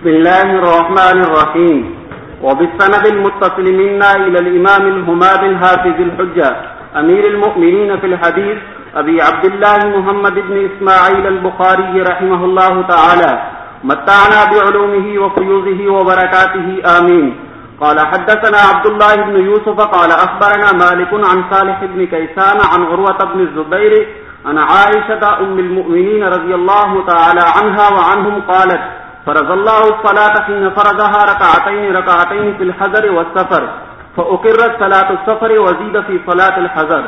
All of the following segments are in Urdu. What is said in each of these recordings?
بسم الله الرحمن الرحيم. وبالسند المتصل منا إلى الإمام الهمام الحافظ الحجة أمير المؤمنين في الحديث أبي عبد الله محمد بن إسماعيل البخاري رحمه الله تعالى متعنا بعلومه وفيوزه وبركاته آمين. قال حدثنا عبد الله بن يوسف قال أخبرنا مالك عن صالح بن كيسان عن عروة بن الزبير عن عائشة أم المؤمنين رضي الله تعالى عنها وعنهم قالت فرض الله الصلاة حين فرضها ركعتين في الحضر والسفر فأقرت صلاة السفر وزيد في صلاة الحضر.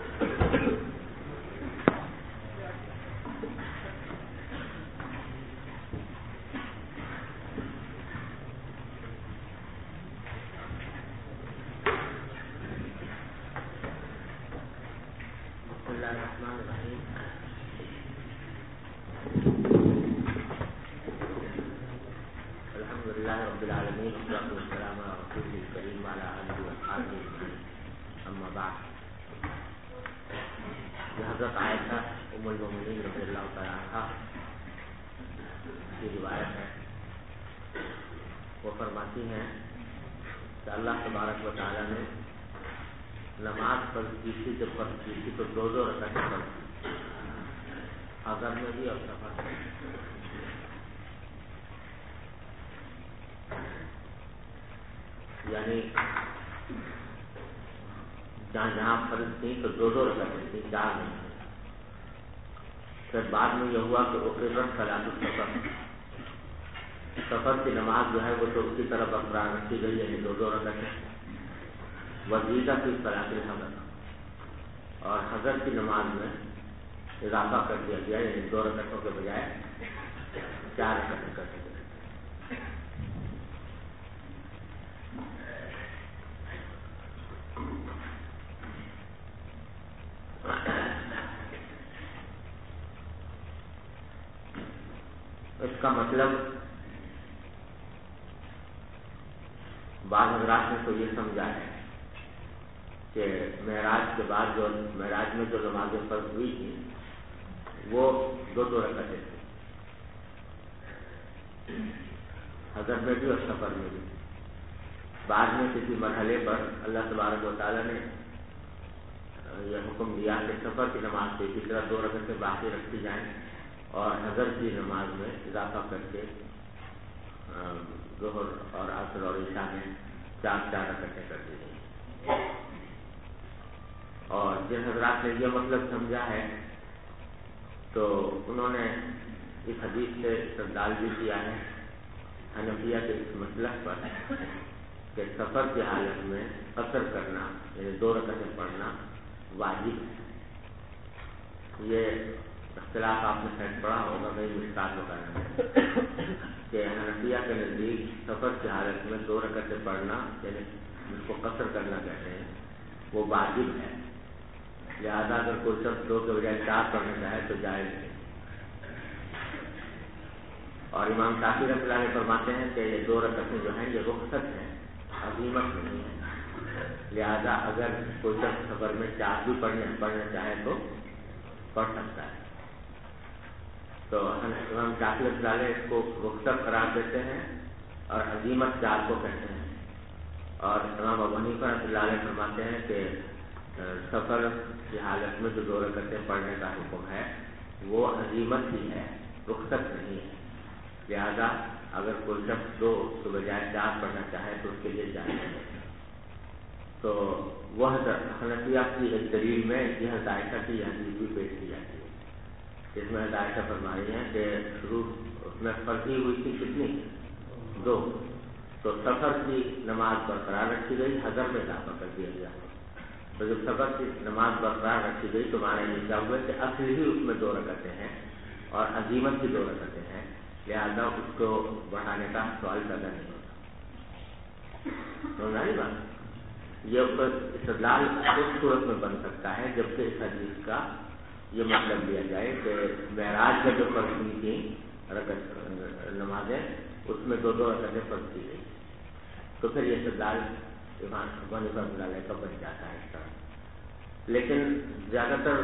حضرت عائشہ ام المؤمنین رضی اللہ تعالیٰ عنہا کی روایت ہے. وہ فرماتی ہیں کہ اللہ تبارک و تعالیٰ نے نماز فرض کی تھی جب فرض کی تھی تو دو رکعتیں فرض کی، حضر میں بھی اور سفر میں. یعنی جہاں فرض تھی تو دو رکعتیں تھی، چار نہیں. پھر بعد میں یہ ہوا کہ اقرت صلاۃ السفر، سفر کی نماز جو ہے وہ تو اسی طرح برقرار رکھی گئی، یعنی دو رکعتیں. وزیدہ فی صلاۃ الحضر، اور حضر کی نماز میں اضافہ کر دیا گیا، یعنی دو رکعتوں کے بجائے چار رکعتیں کر دی گئی. اس کا مطلب بعض حضرات نے تو یہ سمجھا ہے کہ معراج کے بعد جو معراج میں جو نمازیں فرض ہوئی تھی وہ دو رکعتیں تھیں، حضر میں بھی اور سفر میں بھی. بعد میں کسی مرحلے پر اللہ تبارک و تعالیٰ نے یہ حکم دیا کہ سفر کی نماز سے اسی طرح دو رکعتیں باقی رکھی جائیں اور حضر کی نماز میں اضافہ کر کے ظہر اور عصر اور عشاء میں چار رکعتیں کر دی گئی. اور جن حضرات نے یہ مطلب سمجھا ہے تو انہوں نے اس حدیث سے استدلال بھی کیا ہے حنفیہ کے اس مسلک پر کہ سفر کی حالت میں قصر کرنا یعنی دو رکعتیں پڑھنا واجب ہے. یہ اختلاف آپ نے شاید پڑھا ہوگا، کئی مشکلات وغیرہ میں کہ حنفیہ کے نزدیک سفر کی حالت میں دو رکعتیں پڑھنا یعنی جس کو قصر کرنا کہتے ہیں وہ واجب ہے. لہذا اگر کوئی شخص دو کے بجائے چار پڑھنا چاہے تو جائز ہے. اور امام شافعی رحمۃ اللہ علیہ فرماتے ہیں کہ یہ دو رکعتیں جو ہیں یہ رخصت ہیں، عظیمت نہیں ہے. لہذا اگر کوئی شخص سفر میں چار بھی پڑھنا چاہے تو پڑھ سکتا ہے. تو امام شافعی رحمۃ اللہ علیہ اس کو رخصت قرار دیتے ہیں اور عظیمت چار کو کہتے ہیں. اور امام ابو حنیفہ رحمۃ اللہ علیہ فرماتے ہیں کہ سفر کی حالت میں جو دو رکعتیں پڑھنے کا حکم ہے وہ عظیمت ہی ہے، رخصت نہیں ہے. لہذا اگر کوئی شخص دو کے بجائے چار پڑھنا چاہے تو اس کے لیے جائز ہے. تو وہ حنفیہ کی ایک دلیل میں یہ عائشہ کی یہ حدیث بھی پیش کی جاتی ہے، جس میں عائشہ فرما رہی ہیں کہ شروع اس میں فرضی ہوئی تھی کتنی؟ دو. تو سفر کی نماز برقرار رکھی گئی، حضر میں اضافہ کر دیا گیا. تو جب سفر کی نماز برقرار رکھی گئی تو معنی یہ کیا ہوا کہ اصل ہی اس میں دو رکعتیں ہیں اور عظیمت کی دو رکعتیں ہیں، لہذا اس کو بڑھانے کا سوال پیدا نہیں ہوتا. سمجھا نہیں بات؟ یہ استدلال اس صورت میں بن سکتا ہے جبکہ اس حدیث کا یہ مطلب لیا جائے کہ معراج میں جو فرض ہوئی تھی نمازیں اس میں دو رکعتیں فرض کی گئی، تو پھر یہ استدلال امام حنیفہ رحمۃ اللہ علیہ کا بن جاتا ہے اس طرح. لیکن زیادہ تر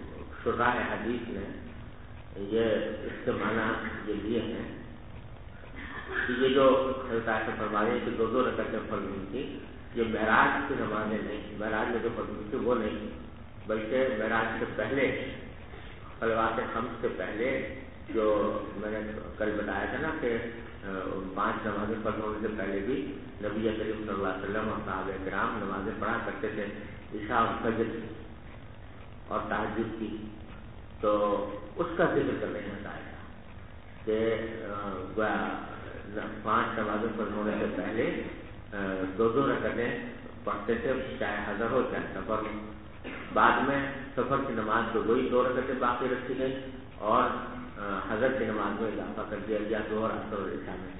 شراح حدیث نے یہ اس کے معنی یہ لیے ہیں کہ یہ جو حضرت فرما رہے ہیں کہ 2 رکعتیں فرض ہوئی تھی، یہ معراج کی نمازیں نہیں، معراج میں جو فرض ہوئی تھی وہ نہیں، بلکہ معراج سے پہلے صلوات خمس سے پہلے جو میں نے کل بتایا تھا نا کہ 5 نمازیں فرض ہونے سے پہلے بھی نبی کریم صلی اللہ علیہ وسلم اور صحابہ کرام نمازیں پڑھا کرتے تھے، عشاء اور فجر اور تہجد کی، تو اس کا ذکر کرنے میں بتایا کہ 5 نمازیں فرض ہونے سے پہلے 2 رکعتیں پڑھتے تھے، چاہے حضر ہو چاہے سفر ہو۔ بعد میں سفر کی نماز تو وہی 2 رکعتیں باقی رکھی گئی اور حضر کی نماز میں اضافہ کر دیا گیا ظہر عصر اور عشاء میں۔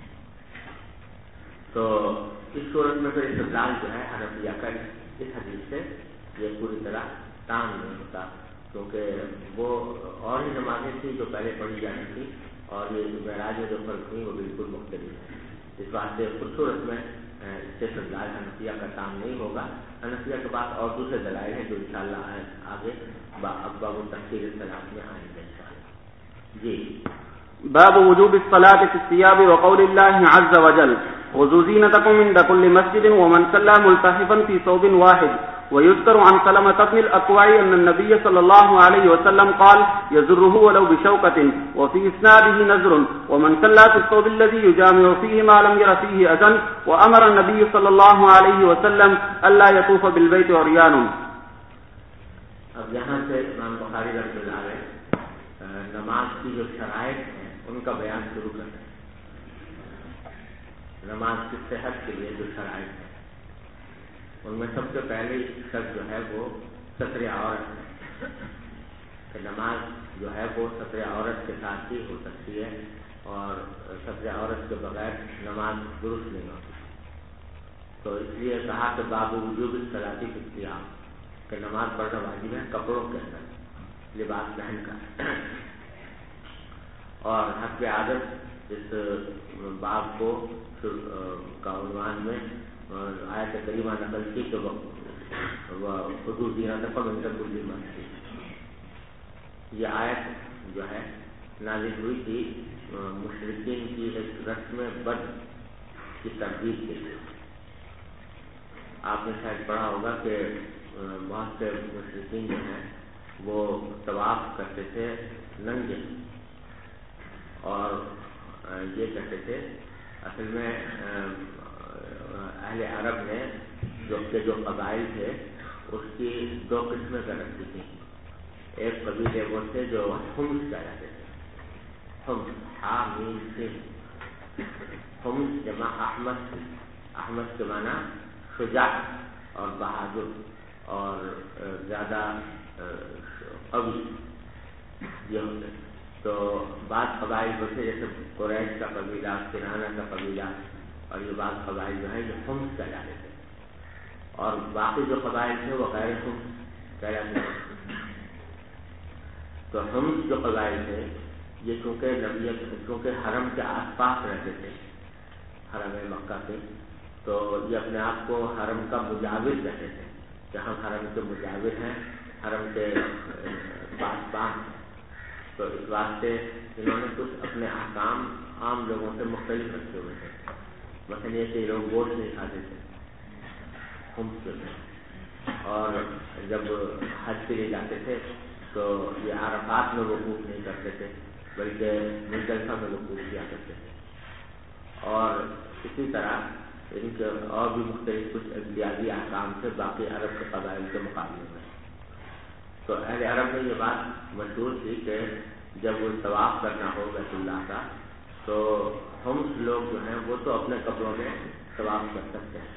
تو اس صورت میں پھر استدلال جو ہے حنفیہ کا اس حدیث سے یہ پوری طرح تام نہیں ہوتا، کیونکہ وہ اور ہی نمازیں تھیں جو پہلے پڑھی جاتی تھی اور یہ معراج میں جو فرق ہوئی وہ بالکل مختلف ہے۔ اس واسطے خصوصیت میں اس سے استدلال حنفیہ کا کام نہیں ہوگا۔ حنفیہ کے پاس اور دوسرے دلائل ہیں جو انشاءاللہ آگے ابواب التفسیر الصلاۃ میں آئیں گے انشاءاللہ۔ جی، باب وجوب الصلاة في الثياب وقول الله عز وجل خذوا زينتكم عند كل مسجد ومن صلى ملتحفا في ثوب واحد. ويذكر عن سلمة بن الأكوع أن النبي صلى الله عليه وسلم قال يزره ولو بشوكة، وفي إسناده نزر، ومن صلى في الثوب الذي يجامع فيه ما لم ير فيه أذى، وأمر النبي صلى الله عليه وسلم ألا يطوف بالبيت عريان. اب یہاں سے امام بخاری رحمۃ اللہ علیہ نماز کی جو شرائط ہیں ان کا بیان شروع کرتے ہیں۔ نماز کی صحت کے لیے جو شرائط ہیں ان میں سب سے پہلی شرط جو ہے وہ ستر عورت ہے کہ نماز جو ہے وہ ستر عورت کے ساتھ ہی ہو سکتی ہے اور ستر عورت کے بغیر نماز درست نہیں ہوتی۔ تو اس لیے کہا کہ باب وجوب الصلاۃ فی الثیاب کہ نماز پڑھنا واجب ہے کپڑوں کے اندر، لباس پہن کر۔ اور حسب عادت اس باب کو کا عنوان میں آیت کریمہ نقل کی کہ خذوا زینتکم عند کل مسجد۔ یہ آیت جو ہے نازل ہوئی تھی مشرکین کی ایک رسم بد کی تردید کے لیے۔ آپ نے شاید پڑھا ہوگا کہ بہت سے مشرکین جو ہیں وہ طواف کرتے تھے ننگے اور یہ کہتے تھے، اصل میں اہل عرب نے جو قبائل تھے اس کی 2 قسمیں کر رکھی تھیں۔ ایک قبیلے وہ تھے جو حمص کہلاتے تھے، حمص حامیم سن، حمص جمع احمد، احمد کے معنی شجاع اور بہادر اور زیادہ قوی یہ ہوتے۔ تو بعض قبائل ہوتے جیسے قریش کا قبیلہ، کنانہ کا قبیلہ اور یہ بعض قبائل جو ہیں یہ حمص کہلاتے تھے اور باقی جو قبائل تھے وہ غیر حمص کہلاتے تھے۔ تو حمص جو قبائل تھے یہ چونکہ حرم کے آس پاس رہتے تھے، حرم مکہ کے، تو یہ اپنے آپ کو حرم کا مجاور کہتے تھے کہ ہم حرم کے مجاور ہیں، حرم کے پاسبان ہیں۔ تو اس واسطے انہوں نے کچھ اپنے احکام عام لوگوں سے مختلف رکھے ہوئے تھے، مثلا یہ کہ یہ لوگ گوشت نہیں کھاتے تھے حمص میں، اور جب حج کے لیے جاتے تھے تو یہ عرفات میں وقوف نہیں کرتے تھے بلکہ مزدلفہ میں وقوف کیا کرتے تھے، اور اسی طرح ان کے اور بھی مختلف کچھ امتیازی احکام تھے باقی عرب کے قبائل کے مقابلے میں۔ تو اہل عرب میں یہ بات مشہور تھی کہ جب وہ طواف کرنا ہو بیت اللہ کا تو حمص لوگ جو ہیں وہ تو اپنے کپڑوں میں طواف کر سکتے ہیں،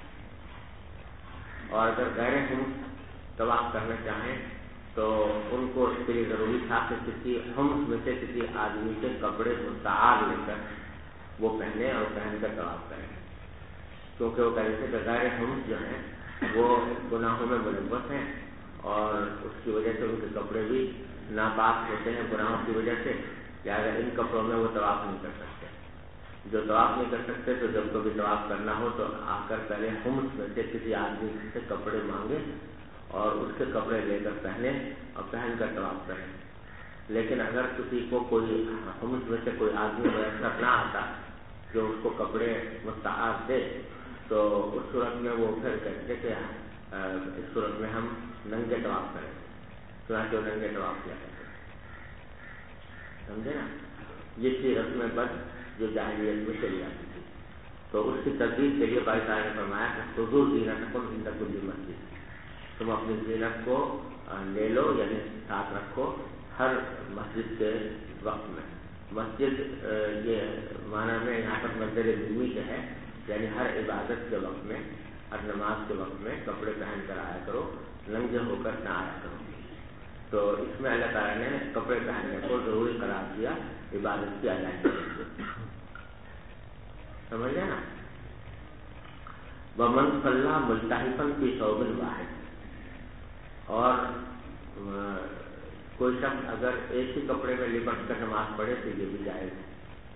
اور اگر غیر حمص طواف کرنا چاہیں تو ان کو اس کے لیے ضروری تھا کہ کسی حمص میں سے کسی آدمی کے کپڑے مستعار لے کر وہ پہنے اور پہن کر طواف کریں، کیونکہ وہ کہتے تھے کہ غیر حمص جو ہیں وہ گناہوں میں ملوث ہیں اور اس کی وجہ سے ان کے کپڑے بھی ناپاک ہوتے ہیں گناہوں کی وجہ سے، لہٰذا ان کپڑوں میں وہ طواف نہیں کر سکتے۔ جو طواف نہیں کر سکتے تو جب کبھی طواف کرنا ہو تو آ کر پہلے حمص میں سے کسی آدمی سے کپڑے مانگے اور اس کے کپڑے لے کر پہنے اور پہن کر طواف کریں۔ لیکن اگر کسی کو کوئی حمص میں سے کوئی آدمی میسر نہ آتا جو اس کو کپڑے مستعار دے تو اس صورت میں وہ پھر کہتے کہ اس صورت میں ہم ننگے طواف کریں، چنانچہ ننگے طواف کیا کرتے، سمجھے نا؟ یہ تھی رسم بد جو جاہلیت میں چلی آتی تھی. تو اس کی تجدید کے لیے بھائی صاحب نے فرمایا کہ حضور زینتکم عند کل مسجد، تم اپنی زینت کو لے لو، یعنی ساتھ رکھو ہر مسجد کے وقت میں. مسجد یہ معنی میں یہاں پر مسجد نبوی کے ہے، یعنی ہر عبادت کے وقت میں، ہر نماز کے وقت میں کپڑے پہن کر آیا کرو، ننگے ہو کر نہ آیا کرو. تو اس میں اللہ تعالیٰ نے کپڑے پہننے کو ضروری قرار دیا عبادت کی ادائیگی کے لیے. سمجھ گئے نا؟ ومن صلی ملتحفا فی ثوب واحد، اور کوئی شخص اگر ایک ہی کپڑے میں لپٹ کر نماز پڑھے تو یہ بھی جائز ہے.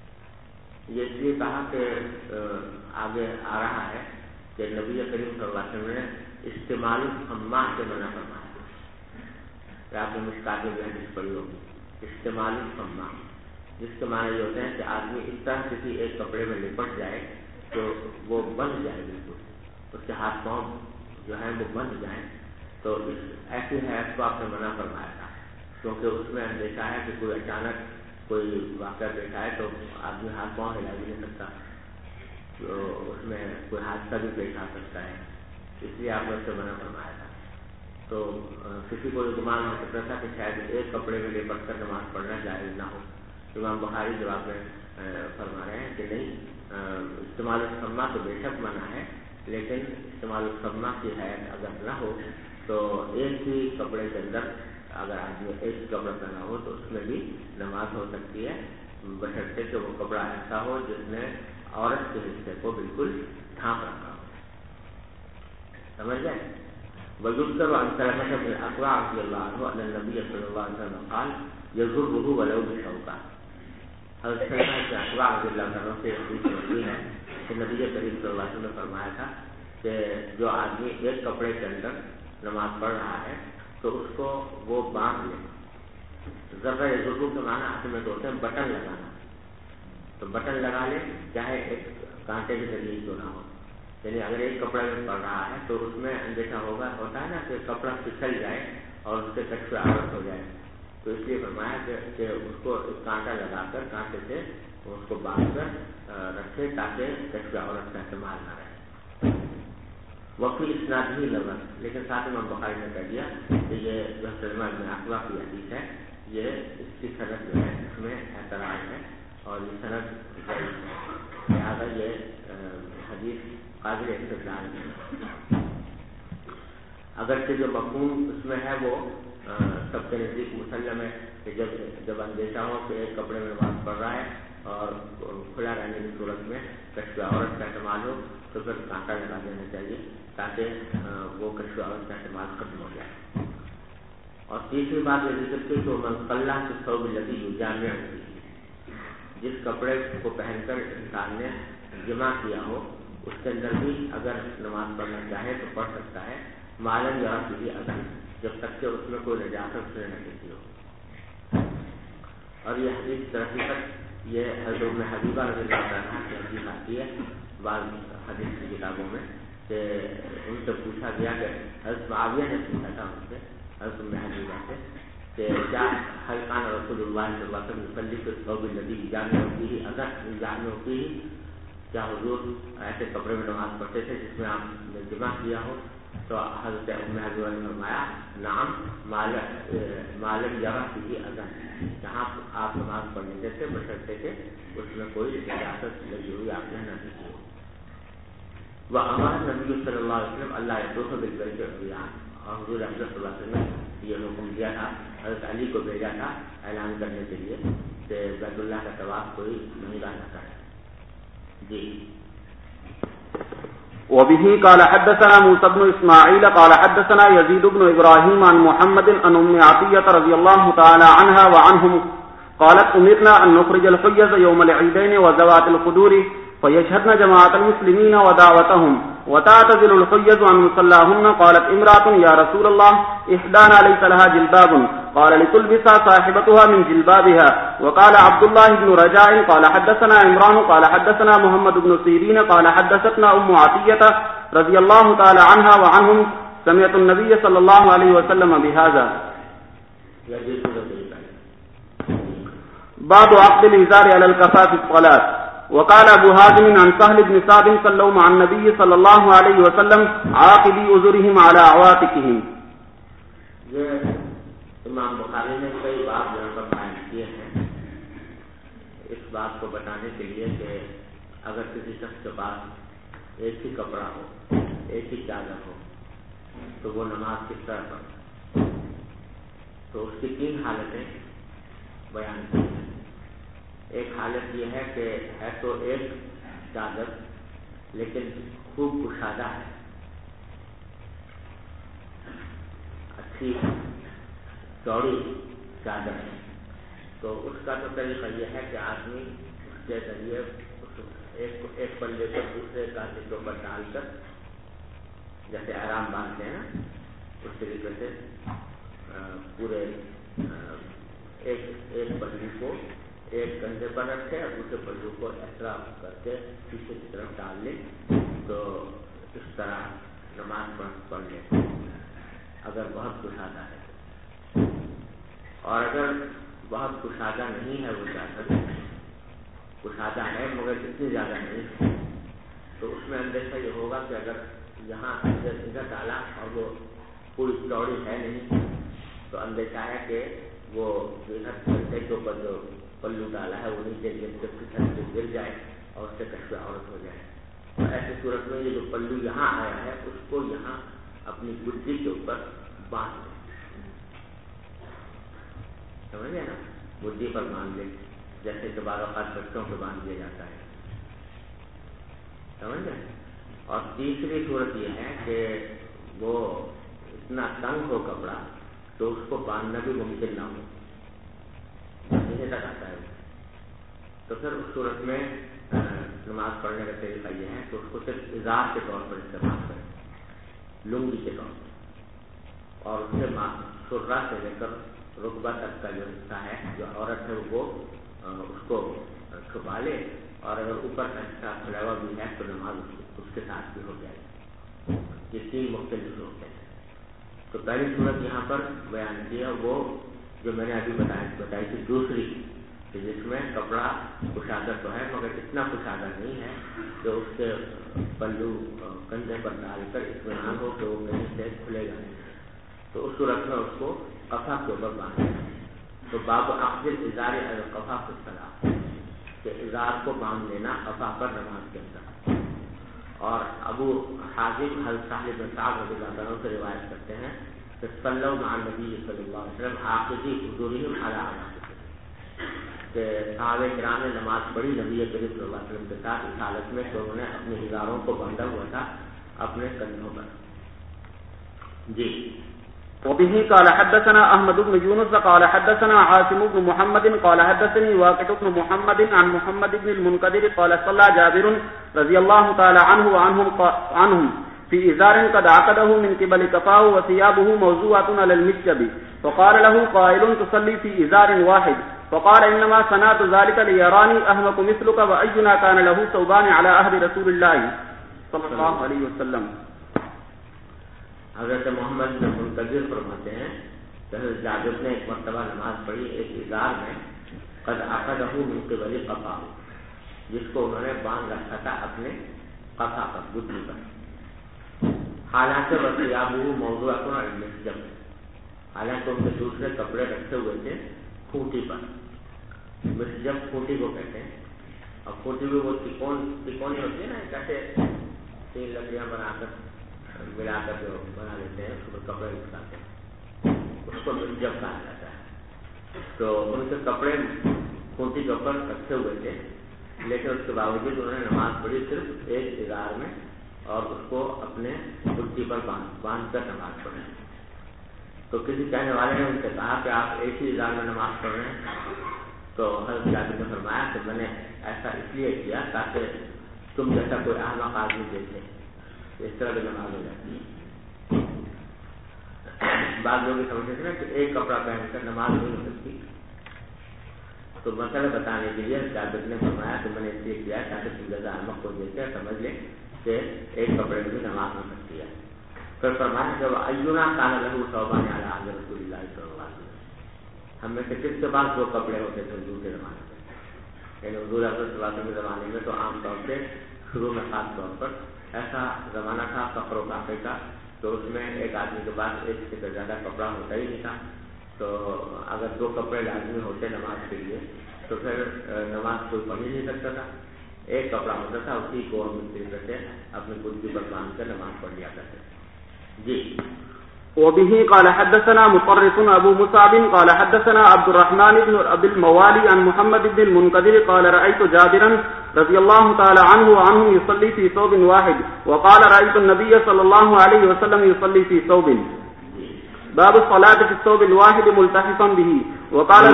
یہ اس لیے کہا کہ آگے آ رہا ہے کہ نبی کریم صلی اللہ علیہ وسلم نے استعمال الخماء سے منع فرمایا. آپ نے مشکات میں حدیث پڑھی ہوگی، استعمال الخماء، جس کے معنی یہ ہوتے ہیں کہ آدمی اس طرح کسی ایک کپڑے میں لپٹ جائے تو وہ بند جائے، بالکل اس کے ہاتھ پاؤں جو ہیں وہ بند جائیں. تو اس ایسی حیث کو آپ نے منع فرمایا تھا، کیونکہ اس میں اندیشہ ہے کہ کوئی اچانک کوئی واقعہ پیش آئے تو آدمی ہاتھ پاؤں ہلا بھی نہیں سکتا، تو اس میں کوئی حادثہ بھی پیش آ سکتا ہے، اس لیے آپ نے اس سے منع فرمایا تھا. تو کسی کو یہ گمان ہو سکتا تھا کہ شاید ایک کپڑے میں لپٹ کر نماز پڑھنا جائز نہ ہو. امام بخاری جواب میں فرما رہے ہیں کہ نہیں، استعمال الخماء تو بے شک منع ہے، لیکن استعمال الخماء کی حیث اگر نہ ہو تو ایک ہی کپڑے کے اندر اگر آدمی ایک کپڑا پہنا ہو تو اس میں بھی نماز ہو سکتی ہے، بشرطے کہ وہ کپڑا ایسا ہو جس نے عورت کے حصے کو بالکل ڈھانپ رکھا ہو. سمجھ گئے؟ وَيُذْكَرُ عَنْ سَلَمَةَ بْنِ الْأَكْوَعِ رَضِيَ اللَّهُ عَنْهُ أَنَّ النَّبِيَّ صلی اللہ علیہ وسلم قال يَزُرُّهُ وَلَوْ بِشَوْكَةٍ. حضرت سلمہ بن اکوع رضی اللہ عنہ سے حدیث مروی ہے کہ نبی کریم صلی اللہ علیہ وسلم نے فرمایا تھا کہ جو آدمی ایک کپڑے کے اندر نماز پڑھ رہا ہے تو اس کو وہ باندھ لے. ذرہ ضرور کے معنی اصل میں ہوتے ہیں بٹن لگانا، تو بٹن لگا لے چاہے ایک کانٹے کے ذریعے کیوں نہ ہو. یعنی اگر ایک کپڑا میں پڑ رہا ہے تو اس میں اندیشہ ہوتا ہے نا کہ کپڑا پھسل جائے اور اس سے کچھ عورت ہو جائے، تو اس لیے فرمایا کہ اس کو ایک کانٹا لگا کر کانٹے سے اس کو باندھ کر رکھے تاکہ کچھ عورت کا استعمال نہ رہے. وفی اسناد ہی لفظ، لیکن ساتھ امام بخاری نے کہہ دیا کہ یہ جو سلمہ بن اکوع کی حدیث ہے یہ اس کی صنعت جو ہے اس میں اعتراض ہے اور یہ صنعت ضعیف ہے، لہٰذا یہ حدیث قابل استدلال ہے. اگرچہ جو مفہوم اس میں ہے وہ سب کے نزدیک مسلم ہے کہ جب اندیشہ ہو کہ ایک کپڑے میں نماز پڑھ رہا ہے اور کھلا رہنے کی صورت میں کشف عورت کا استعمال ہو تو پھر کانٹا لگا دینا چاہیے تاکہ وہ کشف عورت کا استعمال ختم ہو جائے. اور تیسری بات یہ ذکر کی تو منقلہ سے ثوب الذی جامع ہوتی ہے، جس کپڑے کو پہن کر انسان نے جمع کیا ہو اس کے اندر بھی اگر نماز پڑھنا چاہے تو پڑھ سکتا ہے، معلوم یا بھی اگر جب تک کہ اس میں کوئی نجاست نہ کسی ہو. اور یہ حدیث حقیقت یہ حضرت ابن حبیبہ رضی اللہ عنہ کی حدیث آتی ہے بعض حدیث کی کتابوں میں کہ ان سے پوچھا گیا کہ حضرت معاویہ نے پوچھا تھا ان سے حضرت ابن حبیبہ سے کہ کیا حل کان رسول اللہ صلی اللہ علیہ وسلم یصلی فی الثوب الذی جامع فیہ اگر جامع فیہ، کیا حضور ایسے کپڑے میں نماز پڑھتے تھے جس میں آپ نے جمع کیا ہو؟ تو حضرت ابن حبیبہ نے فرمایا نعم مالک جگہ فیہ اگر، جہاں آپ نماز پڑھنے دیتے بشرطے کہ اس میں کوئی اجازت لگی ہوئی آپ نے نہ کی ہو. وأمر نبی صلی اللہ علیہ وسلم اللہ یطوف بالبیت العتیق، اور حضور صلی اللہ علیہ وسلم نے یہ حکم دیا تھا، حضرت علی کو بھیجا تھا اعلان کرنے کے لیے کہ بیت اللہ کا طواف کوئی مہنگا نہ کرے. جی. وبه قال حدثنا موسى بن اسماعيل قال حدثنا يزيد بن ابراهيم عن محمد عن ام عطية رضي الله تعالى عنها وعنهم قالت امرنا ان نخرج الحيض يوم العيدين وذوات القدور فيشهدن جماعة المسلمين ودعوتهم وتعتزل الحيض عن مصلاهن. قالت امرأة يا رسول الله احدانا ليس لها جلباب قال لتلبس صاحبتها من جلبابها. وقال عبد الله بن رجاء قال حدثنا عمران قال حدثنا محمد بن سيرين قال حدثتنا عطية رضي الله تعالى عنها وعنهم سمعت النبي صلى الله عليه وسلم بهذا. باب عقد الإزار على الكفاف في الصلاة. وقال ابو حازم عن سهل بن سعد صلوا مع النبي صلى الله عليه وسلم عاقبي أزرهم على عواتقهم. امام بخاری نے کئی باب یہاں پر قائم کیے ہیں اس بات کو بتانے کے لیے کہ اگر کسی شخص کے پاس ایک ہی کپڑا ہو ایک ہی چادر ہو تو وہ نماز کس طرح پڑھے. تو اس کی 3 حالتیں بیان کی ہیں. ایک حالت یہ ہے کہ ہے تو ایک چادر لیکن خوب کشادہ ہے, اچھی چوڑی چادر ہے, تو اس کا تو طریقہ یہ ہے کہ آدمی اس کے ذریعے ایک پلے پر دوسرے کاندھے کے اوپر ڈال کر جیسے آرام باندھتے ہیں نا اس طریقے سے پورے ایک پلو کو ایک کندھے پر رکھے اور دوسرے پلو کو ایسا کر کے پیچھے کی طرف ڈال لیں تو اس طرح نماز پڑھ لیں اگر بہت کشادہ ہے. اور اگر بہت کشادہ نہیں ہے وہ چادر, کشادہ ہے مگر اتنی زیادہ نہیں ہے, تو اس میں اندیشہ یہ ہوگا کہ اگر یہاں ادھر ڈالا اور وہ پوری چوڑی ہے نہیں تو اندیشہ ہے کہ وہ گھنٹے کے اوپر جو پلو ڈالا ہے وہ نیچے گر جائے اور اس سے کشف عورت ہو جائے. تو ایسی صورت میں یہ جو پلو یہاں آیا ہے اس کو یہاں اپنی گدی کے اوپر باندھ لیں, سمجھ گئے نا, گدی پر باندھ لیں جیسے کہ بعض اوقات بچوں کو باندھ دیا جاتا ہے, سمجھ گئے. اور تیسری صورت یہ ہے کہ وہ اتنا تنگ ہو کپڑا تو اس کو باندھنا بھی ممکن نہ ہو, نیچے تک آتا ہے, تو پھر اس صورت میں نماز پڑھنے کا طریقہ یہ ہے کہ اس کو صرف ازار کے طور پر استعمال کریں, لنگی کے طور پر, اور اس سے سرہ سے لے کر رکبہ تک کا جو حصہ ہے جو عورت ہے وہ اس کو چھپا لے, اور اگر اوپر کا حصہ کھلا ہوا بھی ہے تو نماز اس کے ساتھ بھی ہو جائے. یہ 3 مختلف صورتیں ہیں. تو پہلی صورت یہاں پر بیان کی ہے وہ جو میں نے ابھی بتائی تھی دوسری, کہ جس میں کپڑا کشادہ تو ہے مگر اتنا کشادہ نہیں ہے کہ اس کے پلو کندھے پر ڈال کر اطمینان ہو کہ وہ کہیں سے کھلے گا نہیں, تو اس صورت میں اس کو قفا کے اوپر باندھنا ہے. تو باب عقد الازار علی القفا فی الصلاۃ, کہ ازار کو باندھ لینا قفا پر نماز کے اندر. اور ابو حازم سہل بن سعد رضی اللہ عنہ سے روایت کرتے ہیں کہ صلوا مع النبی صلی اللہ علیہ وسلم عاقدی حضورہم علی اعناقہم, کہ صحابہ کرام نے نماز پڑھی نبی کریم صلی اللہ علیہ وسلم کے ساتھ اس حالت میں کہ انہوں نے اپنے ہزاروں کو باندھا ہوا تھا اپنے کندھوں پر. جی. وبه قال حدثنا احمد بن يونس قال حدثنا عاصم بن محمد قال حدثني واقد بن محمد عن محمد بن المنكدر قال صلى جابر رضي الله تعالى عنه وعنهم في ازار قد عقده من قبل كفاه وثيابه موضوعه على المسجد, فقال له قائل تصلي في ازار واحد, فقال انما صنعت ذلك ليراني احمق مثلك واينا كان له ثوبان على عهد رسول الله صلى الله عليه وسلم. حضرت محمد بن منتظر فرماتے ہیں کہ حضرت جابر نے ایک مرتبہ نماز پڑھی ایک ازار میں قد عقدہ من قبل قفا, جس کو انہوں نے باندھ رکھا تھا اپنے قفا پر, گدی پر. حالانکہ وثیابہ موضوعۃ علی المسجد, حالانکہ ان کے دوسرے کپڑے رکھے ہوئے تھے کھوٹی پر. مسجد کھوٹی کو کہتے ہیں, اور کھوٹی بھی وہ تکونی ہوتی ہے نا, کیسے 3 لکڑیاں بنا کر ملا کر جو بنا لیتے ہیں اس کو کپڑے لٹکاتے ہیں, اس کو مسجد کہا جاتا ہے. تو ان کے کپڑے کھوٹی کے اوپر رکھے ہوئے تھے, لیکن اس کے باوجود انہوں نے نماز پڑھی صرف ایک ازار میں, اور اس کو اپنے کرسی پر باندھ کر نماز پڑھی. تو کسی کہنے والے نے ان سے کہا کہ آپ ایک ہی ازار میں نماز پڑھ رہے ہیں, تو حضرت جابر نے فرمایا کہ میں نے ایسا اس لیے کیا تاکہ تم جیسا کوئی احمق آدمی دیکھے, اس طرح کی نماز ہو جاتی ہے. بعض لوگ سمجھتے تھے نا کہ ایک کپڑا پہن کر نماز نہیں ہو سکتی، تو مسئلہ بتانے کے لیے جابر نے فرمایا کہ میں نے اس لیے کیا تاکہ سنجد احمد کو دیکھ کر سمجھ لیں کہ ایک کپڑے میں بھی نماز ہو سکتی ہے۔ پھر فرمایا جب اینا کان لہو ثوبان علی عہد رسول اللہ صلی اللہ علیہ وسلم، ہم میں سے کس کے پاس دو کپڑے ہوتے تھے حضور کے زمانے میں، یعنی حضور صلی اللہ علیہ وسلم کے زمانے میں تو عام طور سے شروع میں خاص طور پر ایسا زمانہ تھا فقر و فاقے کا، تو اس میں ایک آدمی کے پاس ایک سے زیادہ کپڑا ہوتا ہی نہیں تھا، تو اگر دو کپڑے لازمی ہوتے نماز کے لیے تو پھر نماز کوئی پڑھ ہی نہیں سکتا تھا، ایک کپڑا ہوتا تھا اسی کو ہم اس طریقے سے اپنی کرسی پر باندھ کر نماز پڑھ لیا کرتے تھے۔ جی وبه قال حدثنا مطرف ابو مصعب قال حدثنا عبد الرحمن بن ابي الموالي عن محمد بن المنكدر قال رايت جابرا رضي الله تعالى عنه وعنهم يصلي في ثوب واحد وقال رايت النبي صلى الله عليه وسلم يصلي في ثوب باب الصلاه في الثوب الواحد ملتحفا به وقال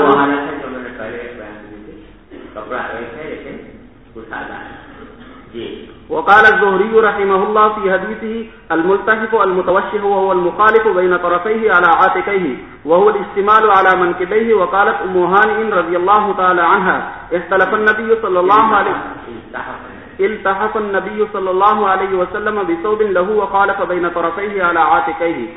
کپڑا ایک ہے لیکن کچھ آدھا ہے۔ جی وقال الزهري رحمه الله في حديثه الملتحف المتوشح وهو المخالف بين طرفيه على عاتقيه وهو الاستمال على منكبيه وقالت ام هانئ رضي الله تعالى عنها التحف النبي صلى الله عليه وسلم بثوب له وخالف بين طرفيه على عاتقيه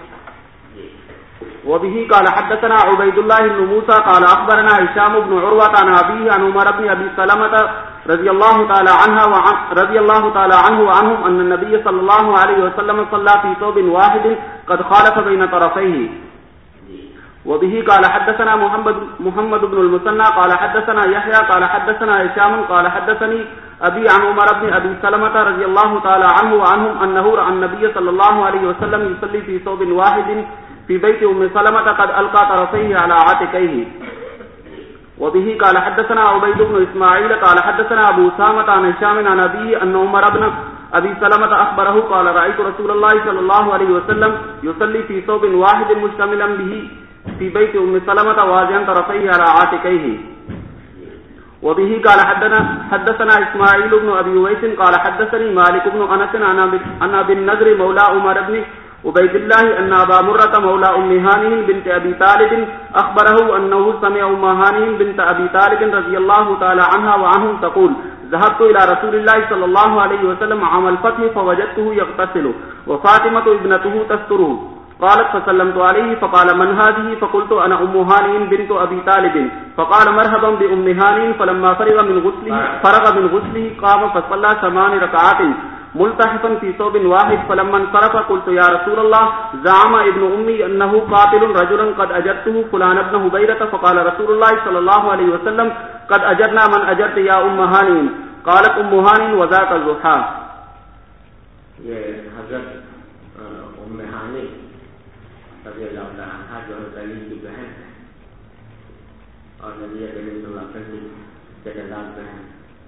وبه قال حدثنا عبيد الله بن موسى قال اخبرنا هشام بن عروة عن ابيه عن عمر بن ابي سلمة رضي الله تعالى عنه وعنهم ان النبي صلى الله عليه وسلم صلى في ثوب واحد قد خالف بين طرفيه وبه قال حدثنا محمد بن المثنى قال حدثنا يحيى قال حدثنا هشام قال حدثني ابي عن عمر بن ابي سلمة رضي الله تعالى عنه وعنهم انه راى النبي صلى الله عليه وسلم يصلي في ثوب واحد في بيت ام سلمة قد القى طرفيه على عاتقيه وبه قال حدثنا عبيد بن اسماعيل قال حدثنا ابو اسامة عن هشام عن ابيه ان عمر بن ابي سلمة اخبره قال رايت رسول الله صلى الله عليه وسلم يصلي في ثوب واحد مشتملا به في بيت ام سلمة واضعا طرفيه على عاتقيه وبه قال حدثنا اسماعيل بن ابي ويس قال حدثني مالك بن انس عن ابي النضر مولى عمر بن عبيد الله ان ابا مرة مولى ام هانئ بنت ابي طالب اخبره انه سمع ام هانئ بنت ابي طالب رضي الله تعالى عنها وعنهم تقول ذهبت الى رسول الله صلى الله عليه وسلم عام الفتح فوجدته يغتسل وفاطمة ابنته تستره قالت فسلمت عليه فقال من هذه فقلت انا ام هانئ بنت ابي طالب فقال مرحبا بام هانئ فلما فرغ من غسله قام فصلى 8 ركعات ملتحفا في ثوب واحد فلما انصرف قلت يا رسول الله زعم ابن امي انه قاتل رجلا قد اجرته فلان ابن هبيرة فقال رسول الله صلى الله عليه وسلم قد اجرنا من اجرت يا ام هانئ قالت ام هانئ وذاك الضحى۔ یہ حضرت ام ہانئ رضی اللہ تعالیٰ عنہ جو حضرت علی کی بہن ہے اور نبی کریم صلی اللہ علیہ وسلم کے جلال بہن،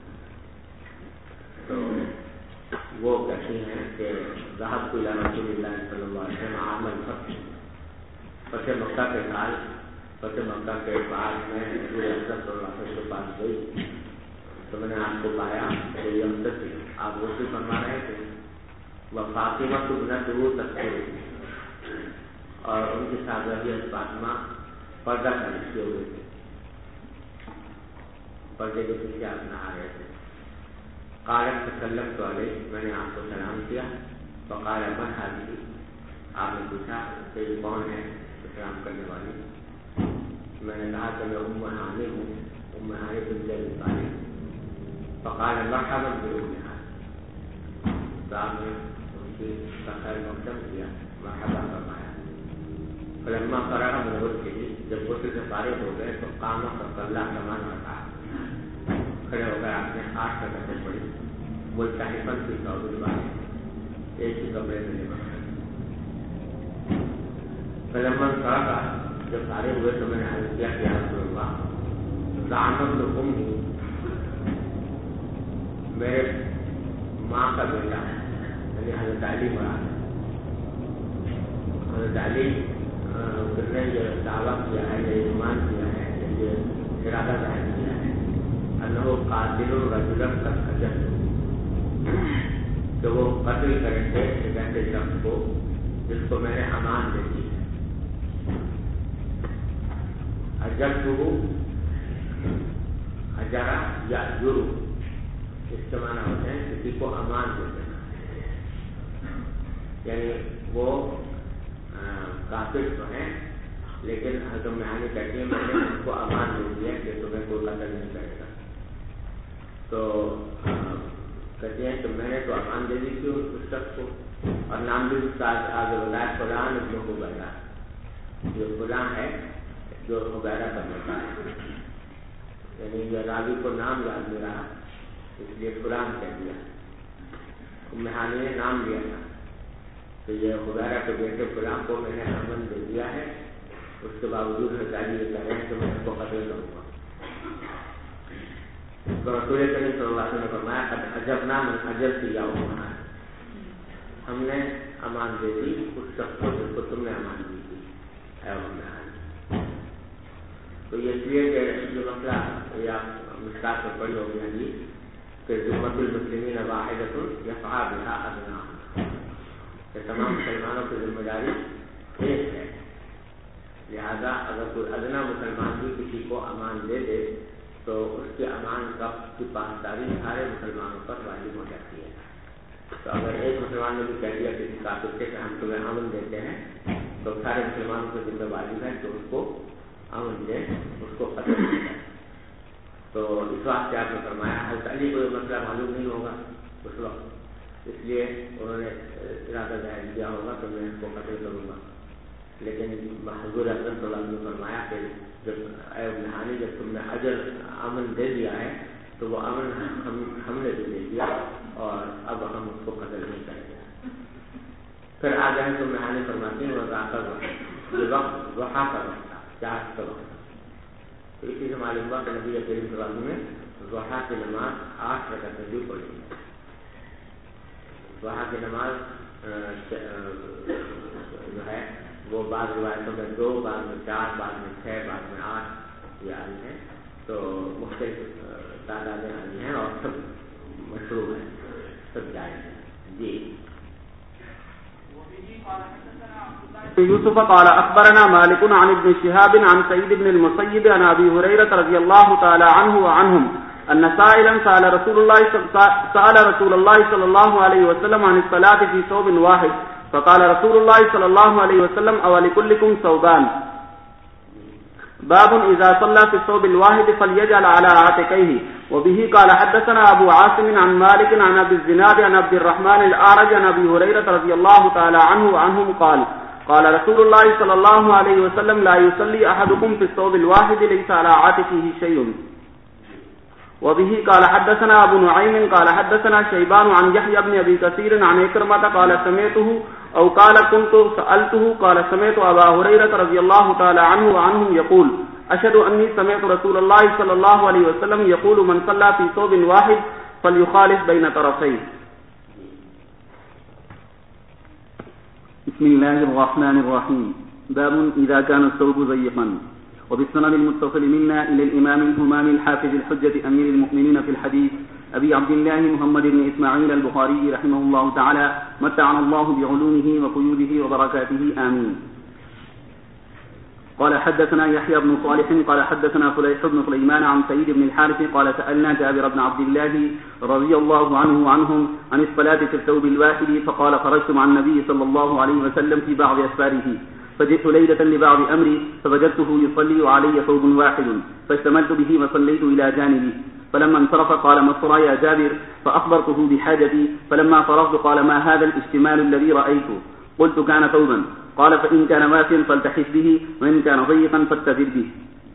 تو وہ کہتی ہیں کہ ذهبت الى رسول اللہ صلی اللہ علیہ وسلم عام الفتح، فتح مکہ کے سال، فتح مکہ کے بعد میں رسول اللہ صلی اللہ علیہ وسلم کے پاس گئی تو میں نے آپ کو پایا کہ یمتثل، آپ غسل فرما رہے تھے، وفاطمہ ابنته تستر، اور ان کی شاگردی فاطمہ پردہ کیے ہوئے تھے، پردے کے پیچھے آپ نہا رہے تھے۔ قالت فسلمت علیہ، میں نے آپ کو سلام کیا، فقال من هذه، آپ نے پوچھا کہ یہ کون ہے سلام کرنے والی؟ میں نے کہا کہ میں ام ہانئ ہوں، ام ہانئ بنت ابی طالب۔ فقال مرحبا بام ہانئ، تو آپ نے ان کی خیر مقدم کیا، مرحبا فرمایا۔ فلما فرغ من غسله، جب غسل سے فارغ ہو گئے تو قام فصلی 8 رکعات، کھڑے ہو گئے آپ نے 8 رکعتیں پڑھی، ملتحفا فی ثوب واحد، ایک ہی کپڑے میں لباس۔ فلما فرغ، جب فارغ ہوئے تو میں نے عرض کیا کہ یا رسول اللہ زعم ابن امي، میرے ماں کا بیٹا یعنی حضرت علی مراد، حضرت علی نے یہ دعویٰ کیا ہے، یہ ایمان کیا ہے، یہ ارادہ ظاہر کیا ہے انہو قاتل رجلا قد اجرته، کہ وہ قتل کریں گے ایک ایسے شخص کو جس کو میں نے امان دے دی ہے، اجرتہ اجرا یا جرو، اس کے معنی ہوتے ہیں کسی کو امان دے دینا، یعنی وہ کافر تو ہیں لیکن حضرت معانی کہتی ہے میں نے ان کو امان دے دیا کہ تمہیں کوئی قتل نہیں کرے گا. تو کہتے ہیں کہ میں نے تو امان دے دی تھی اس شخص کو، اور نام بھی اس کا آگے بتایا فلاں ابن حبیرہ، جو فلاں ہے جو حبیرہ کا بیٹا ہے، یعنی یہ راوی کو نام یاد نہیں رہا اس لیے فلاں کہہ دیا. معانی نے نام لیا تھا تو یہ حبیرہ کے بیٹے فلاں کو میں نے امن دے دیا ہے، اس کے باوجود حضرت یہ کہہ رہے ہیں کہ میں اس کو قتل کروں گا. تو رسول کریم صلی اللہ علیہ وسلم نے فرمایا اجبنا من اجرت یا عمر، ہم نے امان دے دی اس شخص کو جس کو تم نے امان دی تھی اے عمر. تو یہ اس لیے کہ جو مسئلہ یہ آپ مشکات میں پڑھی ہوگی حدیث کہ ذمۃ المسلمین واحدۃ یسعی بها ادناہم، کہ تمام مسلمانوں کی ذمہ داری ایک ہے، لہذا اگر کوئی ادنا مسلمان بھی کسی کو امان دے دے تو اس کے امان کی پاسداری سارے مسلمانوں پر واجب ہو جاتی ہے. تو اگر ایک مسلمان نے بھی کہہ دیا کسی کافر سے کہ ہم تمہیں امن دیتے ہیں تو سارے مسلمانوں کو ذمہ واجب ہے کہ اس کو امن دے، اس کو قتل دے. تو اس واسطے آپ نے فرمایا حضرت علی کو یہ مسئلہ معلوم نہیں ہوگا اس وقت، اس لیے انہوں نے ارادہ ظاہر کیا ہوگا کہ میں اس کو قتل کروں گا. لیکن حضور اکرم صلی اللہ علیہ وسلم نے فرمایا کہ جب اے ابن حانی جب تم نے اجر امن دے دیا ہے تو وہ امن ہم نے بھی دے دیا اور اب ہم اس کو قتل نہیں کریں گے. پھر آگے ہم تم حانی فرماتی ہیں وہ وقت ضحیٰ کا وقت تھا، چاہت کا وقت تھا. تو اسی سے معلوم ہوا کہ نبی کریم صلی اللہ علیہ وسلم نے ضحیٰ کی نماز 8 رکعتیں بھی پڑھی. ضحیٰ کی نماز جو ہے وہ بعض روایتوں میں 2، بعض میں 4، بعض میں 6، بعض میں 8 یہ آئی ہیں. تو مختلف تعدادیں آئی ہیں اور سب مشروع ہیں، سب جائز ہیں. جی يوسف قال أخبرنا مالك عن ابن شهاب عن سعيد بن المسيب عن أبي هريرة رضي الله تعالى عنه وعنهم أن سائلا سأل رسول الله صلى الله عليه وسلم عن الصلاة في ثوب واحد فقال رسول الله صلى الله عليه وسلم أولكلكم ثوبان باب إذا صلى في الثوب الواحد فليجعل على عاتقيه. وبه قال حدثنا أبو عاصم عن مالك عن أبي الزناد عن عبد الرحمن الأعرج عن أبي هريرة رضي الله تعالى عنه وعنهم قال رسول الله صلى الله عليه وسلم لا يصلي أحدكم في الثوب الواحد ليس على عاتقه شيء. وبه قال حدثنا أبو نعيم قال حدثنا شيبان عن يحيى بن أبي كثير عن إكرمة قال سمعته أو قال كنت سألته قال سمعت أبا هريرة رضي الله تعالى عنه وعنهم يقول أشهد أني سمعت رسول الله صلى الله عليه وسلم يقول من صلى في ثوب واحد فليخالف بين طرفيه. بسم الله الرحمن الرحيم. باب إذا كان الثوب ضيقا. وبالسند المتصل منا إلى الإمام الهمام الحافظ الحجة أمير المؤمنين في الحديث أبي عبد الله محمد بن إسماعيل البخاري رحمه الله تعالى متعنا الله بعلومه وقيوده وبركاته آمين. قال حدثنا يحيى بن صالح قال حدثنا فليح بن سليمان عن سعيد بن الحارث قال سألنا جابر بن عبد الله رضي الله عنه وعنهم عن الصلاة في الثوب الواحد فقال خرجت مع النبي صلى الله عليه وسلم في بعض أسفاره فجئت ليلة لبعض أمري فوجدته يصلي وعلي ثوب واحد فاشتملت به وصليت إلى جانبي فلما انصرف قال ما الصلاة يا جابر فأخبرته بحاجتي فلما فرغت قال ما هذا الاشتمال الذي رأيته قلت كان ثوبا قال فإن كان واسعا فالتحف به وإن كان ضيقا فاتزر به.